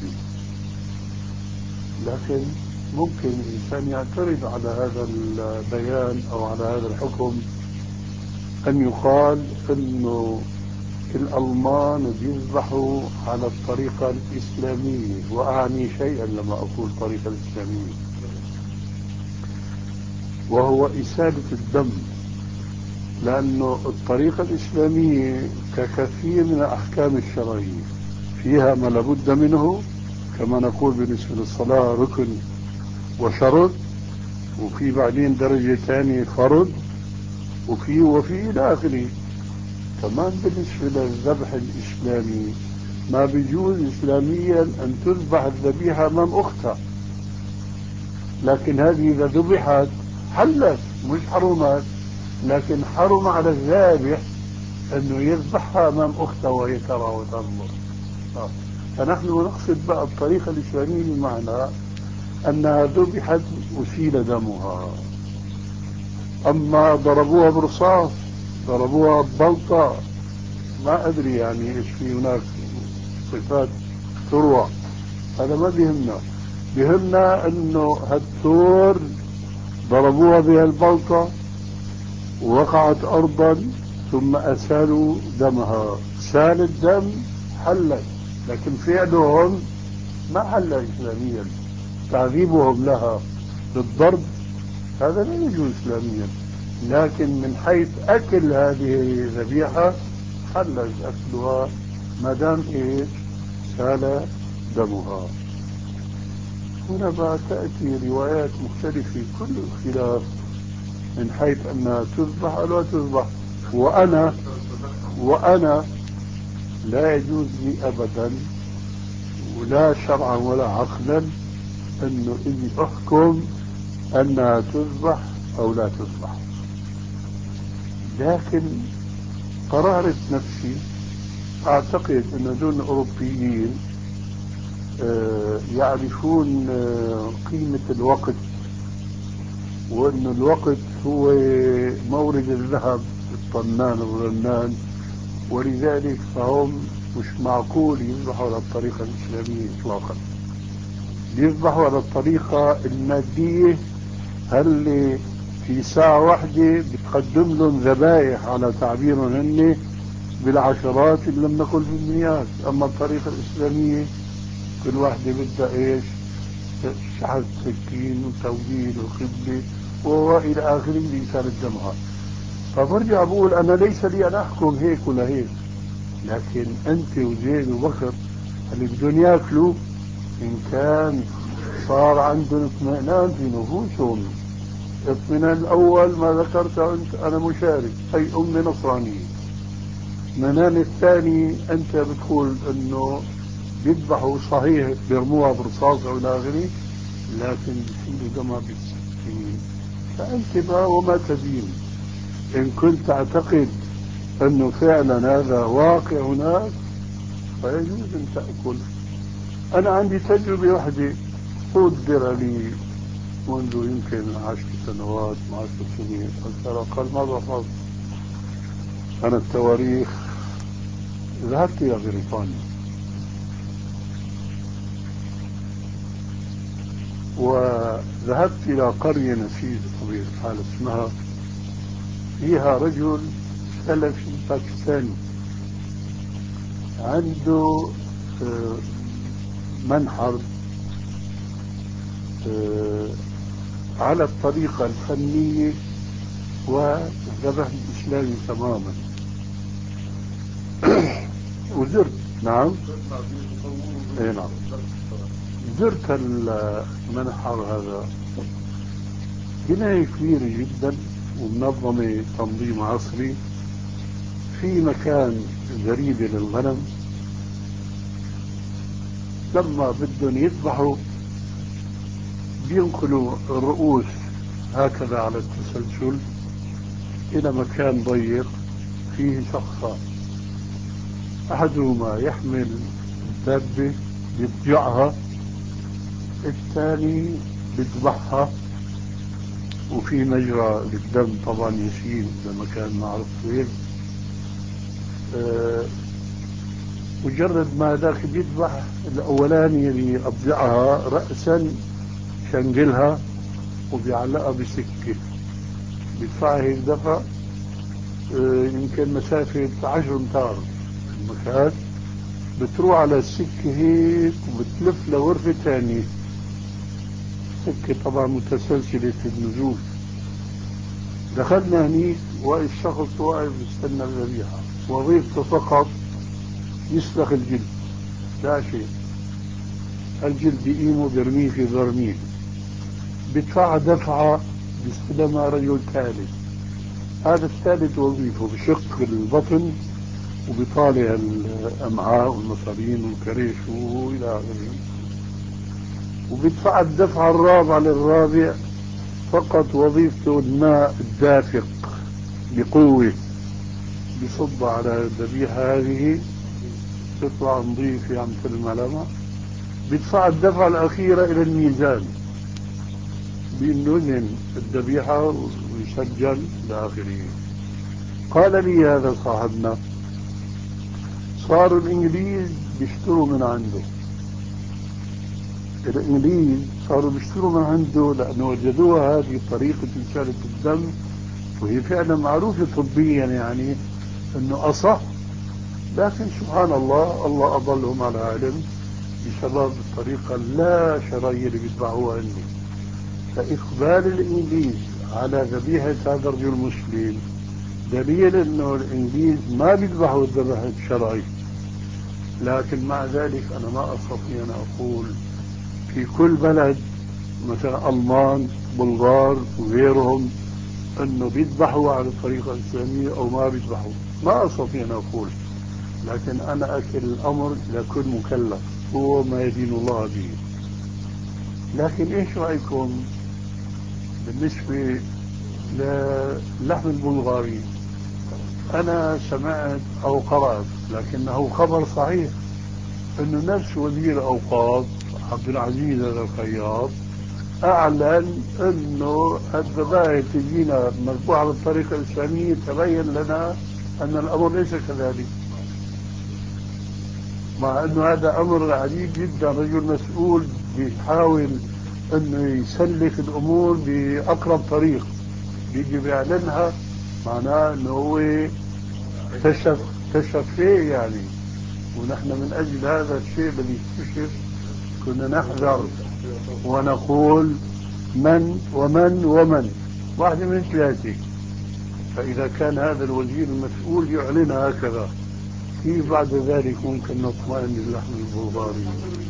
لكن ممكن الإنسان يعترض على هذا البيان أو على هذا الحكم، أن يقال أنه الألمان بيذبحوا على الطريقة الإسلامية، وأعني شيئا لما أقول الطريقة الإسلامية. وهو إسالة الدم، لأنه الطريقة الإسلامية ككثير من الأحكام الشرعية فيها ما لابد منه، كما نقول بالنسبة للصلاة ركن وشرط، وفي بعدين درجة ثانية فرض، وفي وفي إلى آخره. كمان بالنسبة للذبح الإسلامي ما بيجوز إسلاميا أن تذبح الذبيحة أمام أختها، لكن هذه إذا ذبحت حلت مش حرمت، لكن حرم على الذابح أنه يذبحها أمام أختها وهي ترى وتنظر. فنحن نقصد بقى الطريقة الإسلامية بمعنى أنها ذبحت أسيل دمها. أما ضربوها برصاص، ضربوها ببلطة، ما أدري يعني إيش في هناك صفات تروى، هذا ما بيهمنا. بيهمنا أنه هالثور ضربوها بها البلطة ووقعت أرضا ثم أسالوا دمها، سال الدم حلت، لكن فعلهم ما حل إسلاميا. تعذيبهم لها بالضرب هذا لا يجوز إسلاميا، لكن من حيث أكل هذه الذبيحة حل أكلها ما دام إيش سال دمها. هنا بقى تأتي روايات مختلفة كل اختلاف من حيث أنها تذبح أو لا تذبح. وأنا وأنا لا يجوز لي أبدا ولا شرعا ولا عقلا أنه إني أحكم أنها تذبح أو لا تذبح، لكن قرارة نفسي أعتقد أن دون أوروبيين يعرفون قيمة الوقت، وأن الوقت هو مورد الذهب الطنان الرنان، ولذلك فهم مش معقول يذبحوا على الطريقة الإسلامية إطلاقا، يذبحوا على الطريقة المادية. هل في ساعة واحدة بتقدم لهم ذبائح على تعبيرهم هن بالعشرات إن لم نقل بالمئات. أما الطريقة الإسلامية كل واحدة بدها إيش شحذ سكين وتوجيه وقبلة وإلى آخره لإسالة دمها. فبرجع بقول أنا ليس لي أن أحكم هيك ولا هيك، لكن أنت وزيد وبكر اللي بدهم ياكلوا إن كان صار عندهم اطمئنان في نفوسهم. اطمئنان الأول ما ذكرته أنت أنا مشارك، أي أمي نصرانية. اطمئنان الثاني أنت بتقول أنه بيذبحوا صحيح بيرموها برصاص أو إلى آخره، لكن بيشيلوا دمها بالسكين. فأنت بقى وما تدين. إن كنت تعتقد أنه فعلا هذا واقع هناك فيجوز أن تأكل. أنا عندي تجربة واحدة قدر لي منذ يمكن عشر سنوات عشر سنين على الأقل، ما بحفظ أنا التواريخ. ذهبت إلى بريطانيا وذهبت إلى قرية نسيت طبيعة الحال اسمها، فيها رجل سلفي باكستاني عنده منحر على الطريقة الفنية والذبح الإسلامي تماما. وزرت نعم اي نعم زرت المنحر هذا، بناية كبيرة جدا ومنظمة تنظيم عصري، في مكان زريبة للغنم. لما بدهم يذبحوا بينقلوا الرؤوس هكذا على التسلسل إلى مكان ضيق فيه شخصان، أحدهما يحمل الدابة بيضجعها، الثاني بيذبحها، وفي مجرى للدم طبعا يسيل لمكان معروف وين. أه مجرد ما ذاك بيذبح الأولاني اللي أضجعها رأسا شنقلها وبيعلقها بسكة بيدفعها هيك دفع أه يمكن مسافة عشر امتار المكان، بتروح على السكة هيك وبتلف لغرفة ثانية، سكة طبعا متسلسلة النزول، دخلنا هنيك والشخص واقف يستنى الذبيحة، وظيفته فقط يسلخ الجلد، لا شيء. الجلد يقيمه برميه في برميل، بدفع دفعة بيستلمها رجل ثالث. هذا الثالث وظيفه بشق البطن وبيطالع الأمعاء والمصارين والكريش وإلى آخره، وبدفع الدفعة الرابعة للرابع فقط وظيفته الماء الدافق بقوة بصب على الذبيحة هذه تطلع نظيفة عم تلملمة. بدفع الدفعة الأخيرة إلى الميزان بأنه الذبيحة ويسجل إلى آخره. قال لي هذا صاحبنا صاروا الإنجليز بيشتروا من عنده، الإنجليز صاروا بيشتروا من عنده لأنه وجدوها هذه طريقة إزالة الدم، وهي فعلا معروفة طبيا يعني أنه أصح. لكن سبحان الله، الله أضلهم على علم بسبب الطريقة لا شرعية اللي بيتبعوها عندي. فإقبال الإنجليز على ذبيحة هذا الرجل المسلم دليل أنه الإنجليز ما بيذبحوا الذبح الشرعي. لكن مع ذلك أنا ما أستطيع أن أقول في كل بلد مثلا ألمان بلغار وغيرهم أنه بيذبحوا على الطريقة الإسلامية أو ما بيذبحوا، ما أستطيع أن أقول. لكن أنا أكل الأمر لكل مكلف هو ما يدين الله به. لكن إيش رأيكم بالنسبة للحم البلغاري؟ أنا سمعت أو قرأت لكنه خبر صحيح أنه نفس وزير أوقاف عبد العزيز الخياط أعلن أنه الذبائح تجينا مذبوحة بالطريقة الإسلامية، تبين لنا أن الأمر ليس كذلك، مع أنه هذا أمر عجيب جدا. رجل مسؤول بيحاول أنه يسلك الأمور بأقرب طريق بيجي بيعلنها، معناه أنه هو اكتشف اكتشف شيء يعني. ونحن من أجل هذا الشيء الذي اكتشف كنا نحذر ونقول من ومن ومن، واحدة من ثلاثة. فإذا كان هذا الوزير المسؤول يعلن هكذا، كيف بعد ذلك ممكن نطمئن للحم البلغاري؟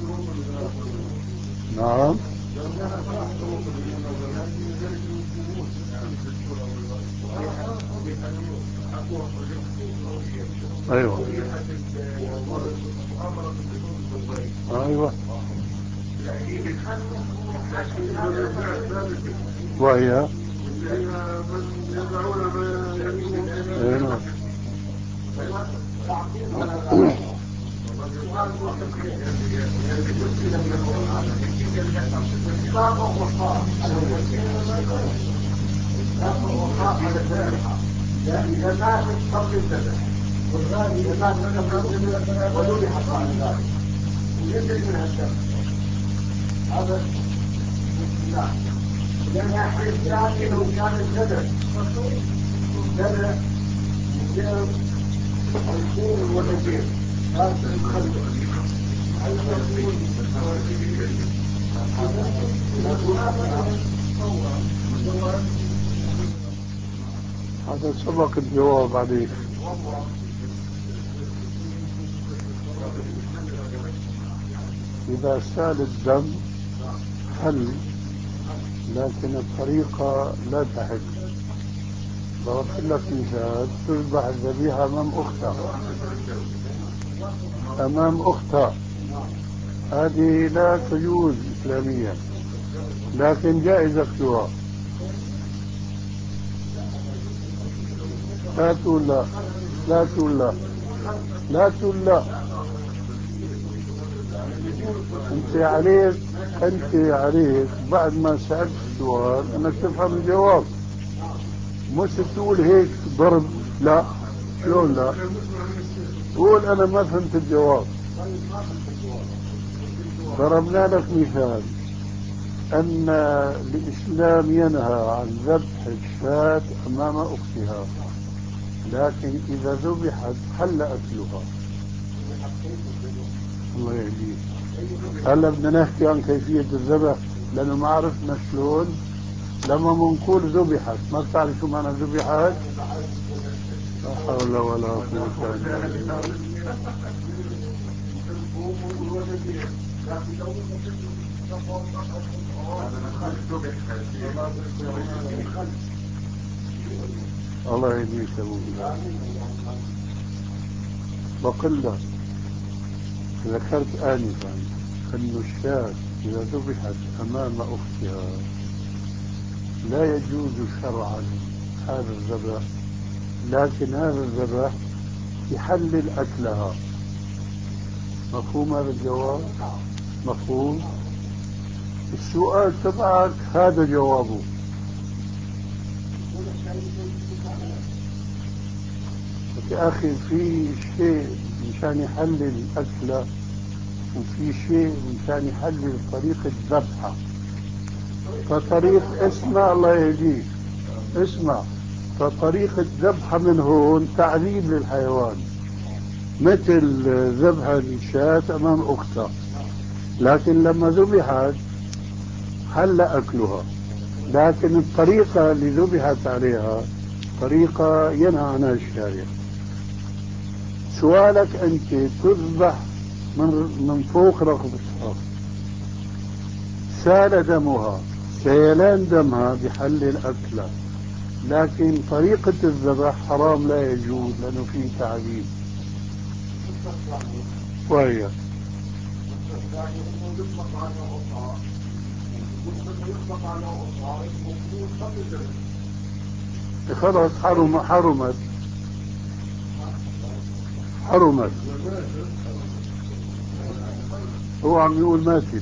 نعم. ايوه ايوه. وهي ايوه إذا مات قبل الذبح والغالي إذا مات قبل الذبح وذبح بعد ذلك وينزل منها الدم، هذا لا. لأن أحد يعني لو كان الذبح ذبح مجير والشير والنجير هذا يخلق هذا سبق الجواب عليه. إذا سال الدم حل، لكن الطريقة لا تحل. ضربت لك مثال، تذبح الذبيحة أمام أختها أمام أختها هذه لا تجوز إسلاميا، لكن جائز أكلها. لا تقول لا، لا تقول لا، لا تقول لا. انت عليك انت عليك بعد ما سألت السؤال انك تفهم الجواب، مش تقول هيك ضرب. لا، شلون لا؟ قول انا ما فهمت الجواب. ضربنا لك مثال ان الاسلام ينهى عن ذبح الشاة امام اختها، لكن إذا ذبحت حل أكلها. الله يهديك. هلا بدنا نحكي عن كيفية الذبح لأنه ما عرفنا شلون لما بنقول ذبحت ما بتعرف شو معنى ذبحت؟ لا حول ولا قوة إلا بالله. الله يهديك يا ابو بلال. بقول لك ذكرت آنفا أن الشاة إذا ذبحت أمام أختها لا يجوز شرعا هذا الذبح، لكن هذا الذبح يحلل أكلها. مفهوم هذا الجواب؟ مفهوم؟ السؤال تبعك هذا جوابه. يا أخي في شيء مشان يحلل أكله وفي شيء مشان يحلل طريقة ذبحه. فطريق اسمع الله يهديك اسمع فطريقة ذبحه من هون تعذيب للحيوان، مثل ذبح الشاة أمام أختها، لكن لما ذبحت حل أكلها. لكن الطريقة اللي ذبحت عليها طريقة ينهى عنها الشارع. سؤالك أنت تذبح من من فوق رقبتها، سال دمها، سيلان دمها بحلل أكلها، لكن طريقة الذبح حرام لا يجوز لأنه فيه تعذيب. وهي خلاص حرم حرمت حرمت هو عم يقول ماتت.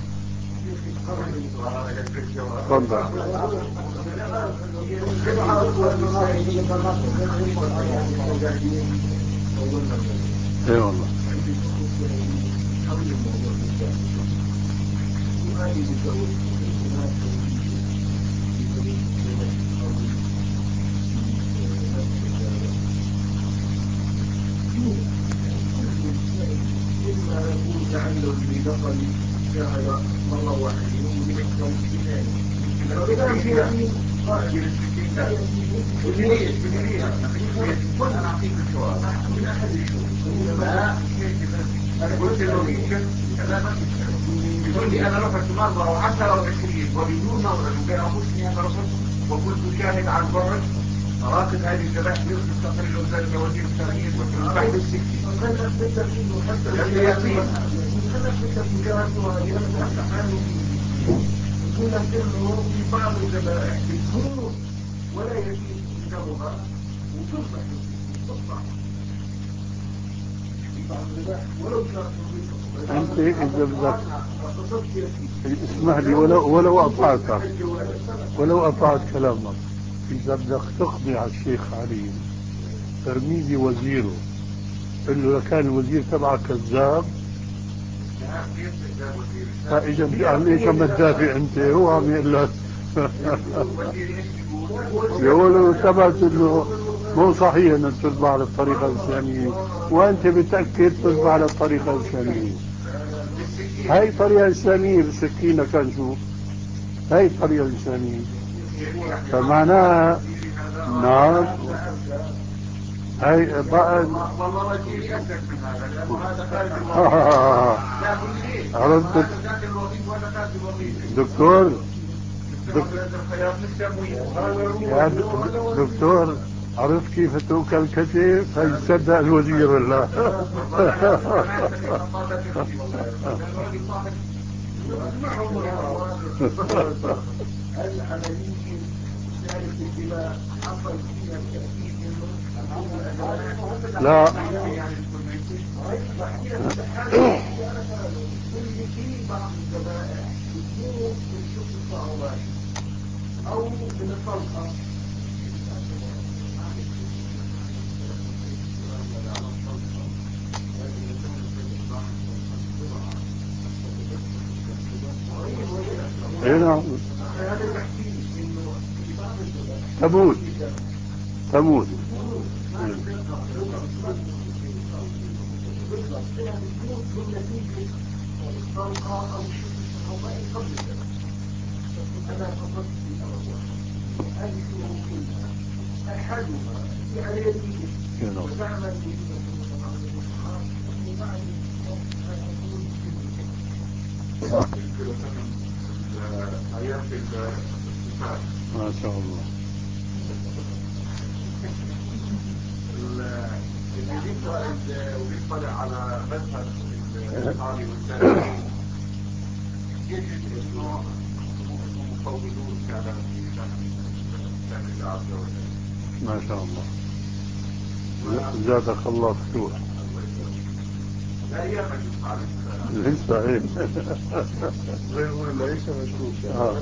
تفضل. اي والله. مرة واحدة يوم يحكم يقول لي انا رفعت مرة وعشرة وعشرين وبدون موعد وبين ابوسني انا رفعت وكنت شاهد عن بعد راكب هذه الجبهة يرسل تقرير وزارة الوزير التغيير وبعد السكين لم يقين يقول لك انه في بعض الذبائح بتكون ولا يجوز انتهها وتصبح تصبح في بعض الذبائح ولو كانت انت اذا بدك اسمح لي ولو ولو قطعتك ولو قطعت كلامك، اذا بدك تقضي على الشيخ علي ترميزي وزيره قل له كان الوزير تبعك كذاب. فاذا عم ايش عم تدافع انت؟ هو عم يقول لك يقول له ثبت انه مو صحيح انك تذبح على الطريقه الاسلاميه وانت بتاكد تذبح على الطريقه الاسلاميه. هاي طريقه اسلاميه بالسكينه كان شو؟ هاي الطريقه الاسلاميه فمعناها نعم. هاي بقى والله وزيري أكثر من هذا لأنه هذا خارج الوظيفة. عرفت دكتور يا دكتور عرفت كيف توكل الكتف فيصدق الوزير ولا العملية ذلك الدماء حصل فيها التأكيد انه لا في بعض الذبائح بتكون بتشوف الصعوبات او من الطلقة هنا تموت تموت أحدها في على يديه نعم. وتعمل آيات الصفات. ما شاء الله. اللي بيقرأ وبيطلع على مذهب البخاري والتابعين يجد انه مفوضون فعلا في فهم الله عز وجل. ما شاء الله. زادك الله فتوح. لا يا مجلس لسه ايه. ليس مشروط. آه.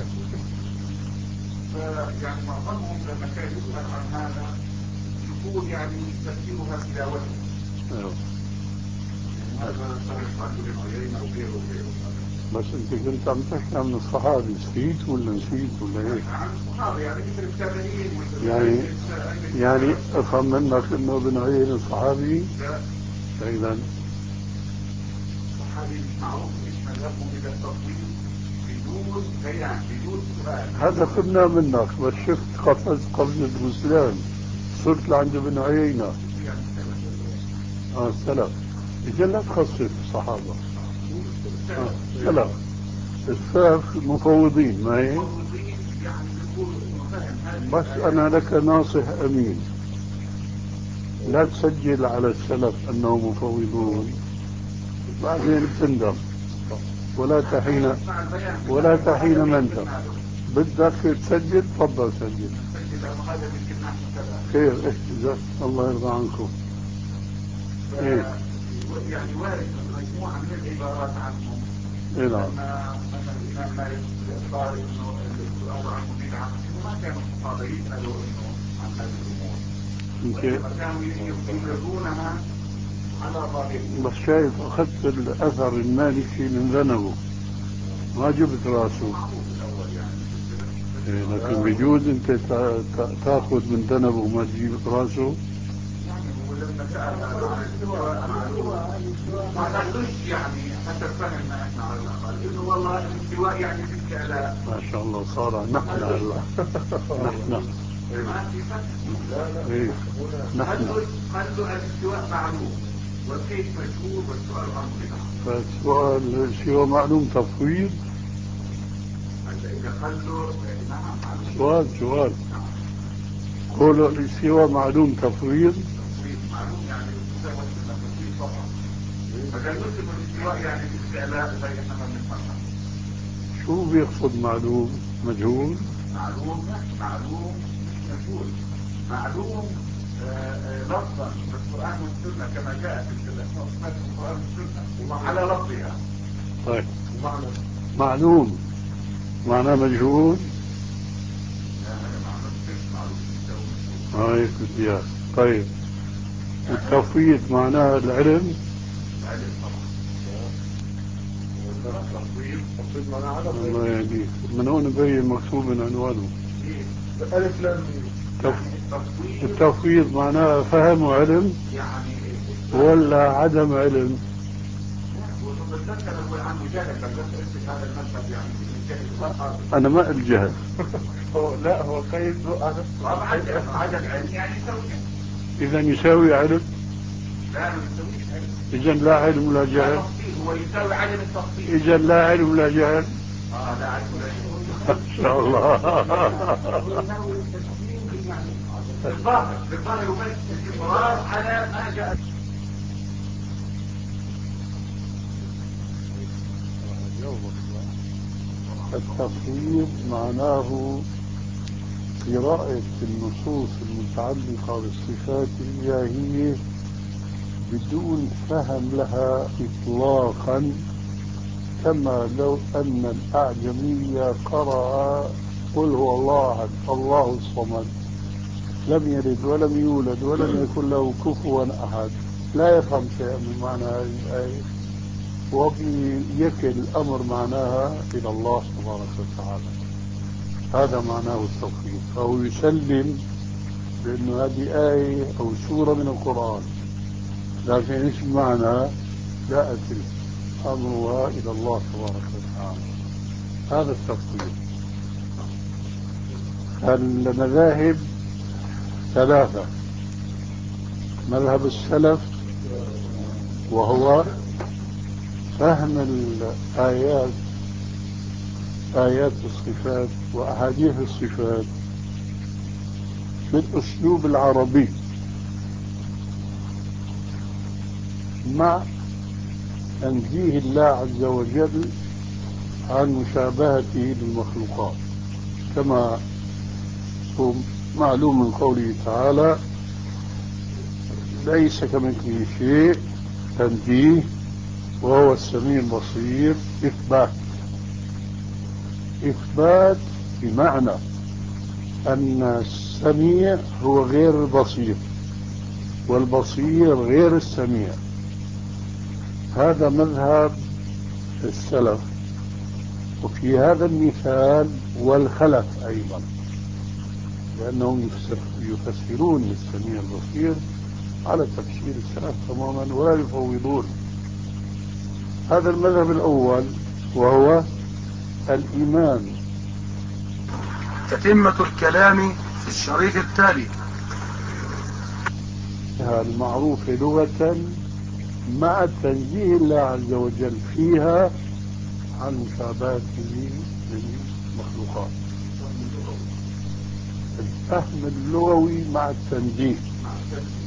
يعني معظمهم لما كان يسأل عن هذا يقول يعني تفسيرها تلاوته. ايوه. هذا صرف عن ابن عيينة وغيره وغيره. بس انت كنت عم تحكي عن الصحابي، نسيت ولا نسيت ولا ايه؟ عن الصحابة يعني مثل التابعين. يعني يعني افهم منك انه ابن عيينة صحابي؟ فاذا صحابي معروف اسم لهم الى التطويل بدون بيان بدون سؤال. هذا فهمنا منك، بس شفت قفز قفزة الرسلان صرت لعند ابن عيينة. اه السلف. اذا لا تخصص الصحابة. اه سلف. السلف مفوضين ما هي؟ بس انا لك ناصح امين، لا تسجل على السلف انهم مفوضون بعدين بتندم، ولا تحين ولا تحين مندم. بدك تسجل تفضل سجل. خير ايه جزاك الله يرضى عنكم. ايه يعني وارد مجموعة من العبارات عنهم. ايه نعم. مثلا الإمام مالك قال إنه السؤال عنه بدعة، إنه ما كانوا الصحابة يسألوا إنه عن هذه الأمور. وإنما كانوا يفرضونها على ظاهرهم. بس شايف أخذت الأثر المالكي من ذنبه ما جبت راسه. إيه لكن بيجوز أنت تأخذ من ذنبه وما تجيب راسه. ولما سأل عن الاستواء ما نقولش يعني حتى فهمنا احنا على الأقل إنه والله الاستواء يعني في الكلام. ما شاء الله صار نحن هلا نحن ما في فهم. لا لا. إيه نحن خلوا الاستواء معلوم والكيف مشهور والسؤال عنه بدعة. فالسؤال سوى معلوم تفويض. إذا خلوا نعم معلوم. سؤال سؤال قولوا الاستواء معلوم تفويض. معلوم يعني الاستواء والسنة تفويض فقط. فكان يسلم الاستواء يعني الاستعلاء زي احنا ما بنفهمها. شو بيقصد معلوم؟ مجهول؟ معلوم معلوم مش مجهول. معلوم لفظا في القرآن والسنة كما جاء في الأسماء والصفات في القرآن والسنة على لفظها. طيب معلوم معناه مجهول. هاي بدي اياك. طيب والتفويض معناه العلم. العلم طبعا. تفويض معناه عدم الله يهديك. من هون مبين مكتوب من عنوانه. ألف لام. التفويض معناه فهم وعلم ولا عدم علم؟ أنا ما الجهل. لا هو قيد عدم علم يعني إذا يساوي علم. لا ما يساويش علم. إذا لا علم ولا جهل. هو يساوي عدم التفصيل. إذا لا علم ولا جهل. اه لا علم ولا جهل. ما شاء الله. بالظاهر بالظاهر يمثل المراد على ما جاء. التفويض معناه قراءة النصوص المتعلقة بالصفات الإلهية بدون فهم لها إطلاقا، كما لو أن الأعجمية قرأ قل هو الله أحد الله الصمد لم يلد ولم يولد ولم يكن له كفوا أحد، لا يفهم شيئا من معنى هذه الآية، وبيكل الأمر معناها إلى الله تبارك وتعالى. هذا معناه التوفيق، فهو يسلم بأنه هذه آية أو سورة من القرآن، لكن إيش معنى؟ جاءت أمرها إلى الله تبارك وتعالى. هذا التفويض. المذاهب ثلاثة: مذهب السلف وهو فهم الآيات آيات الصفات وأحاديث الصفات بالأسلوب العربي مع تنزيه الله عز وجل عن مشابهته للمخلوقات، كما هو معلوم من قوله تعالى: ليس كمثله شيء، تنزيه، وهو السميع البصير، إثبات. إثبات بمعنى أن السميع هو غير البصير والبصير غير السميع. هذا مذهب السلف، وفي هذا المثال والخلف أيضا، لأنهم يفسرون السميع البصير على تفسير السلف تماما ولا يفوضون. هذا المذهب الأول وهو الإيمان. تتمة الكلام في الشريط التالي. المعروفة لغة مع تنزيه الله عز وجل فيها عن مشابهته للمخلوقات. الفهم اللغوي مع التنزيه.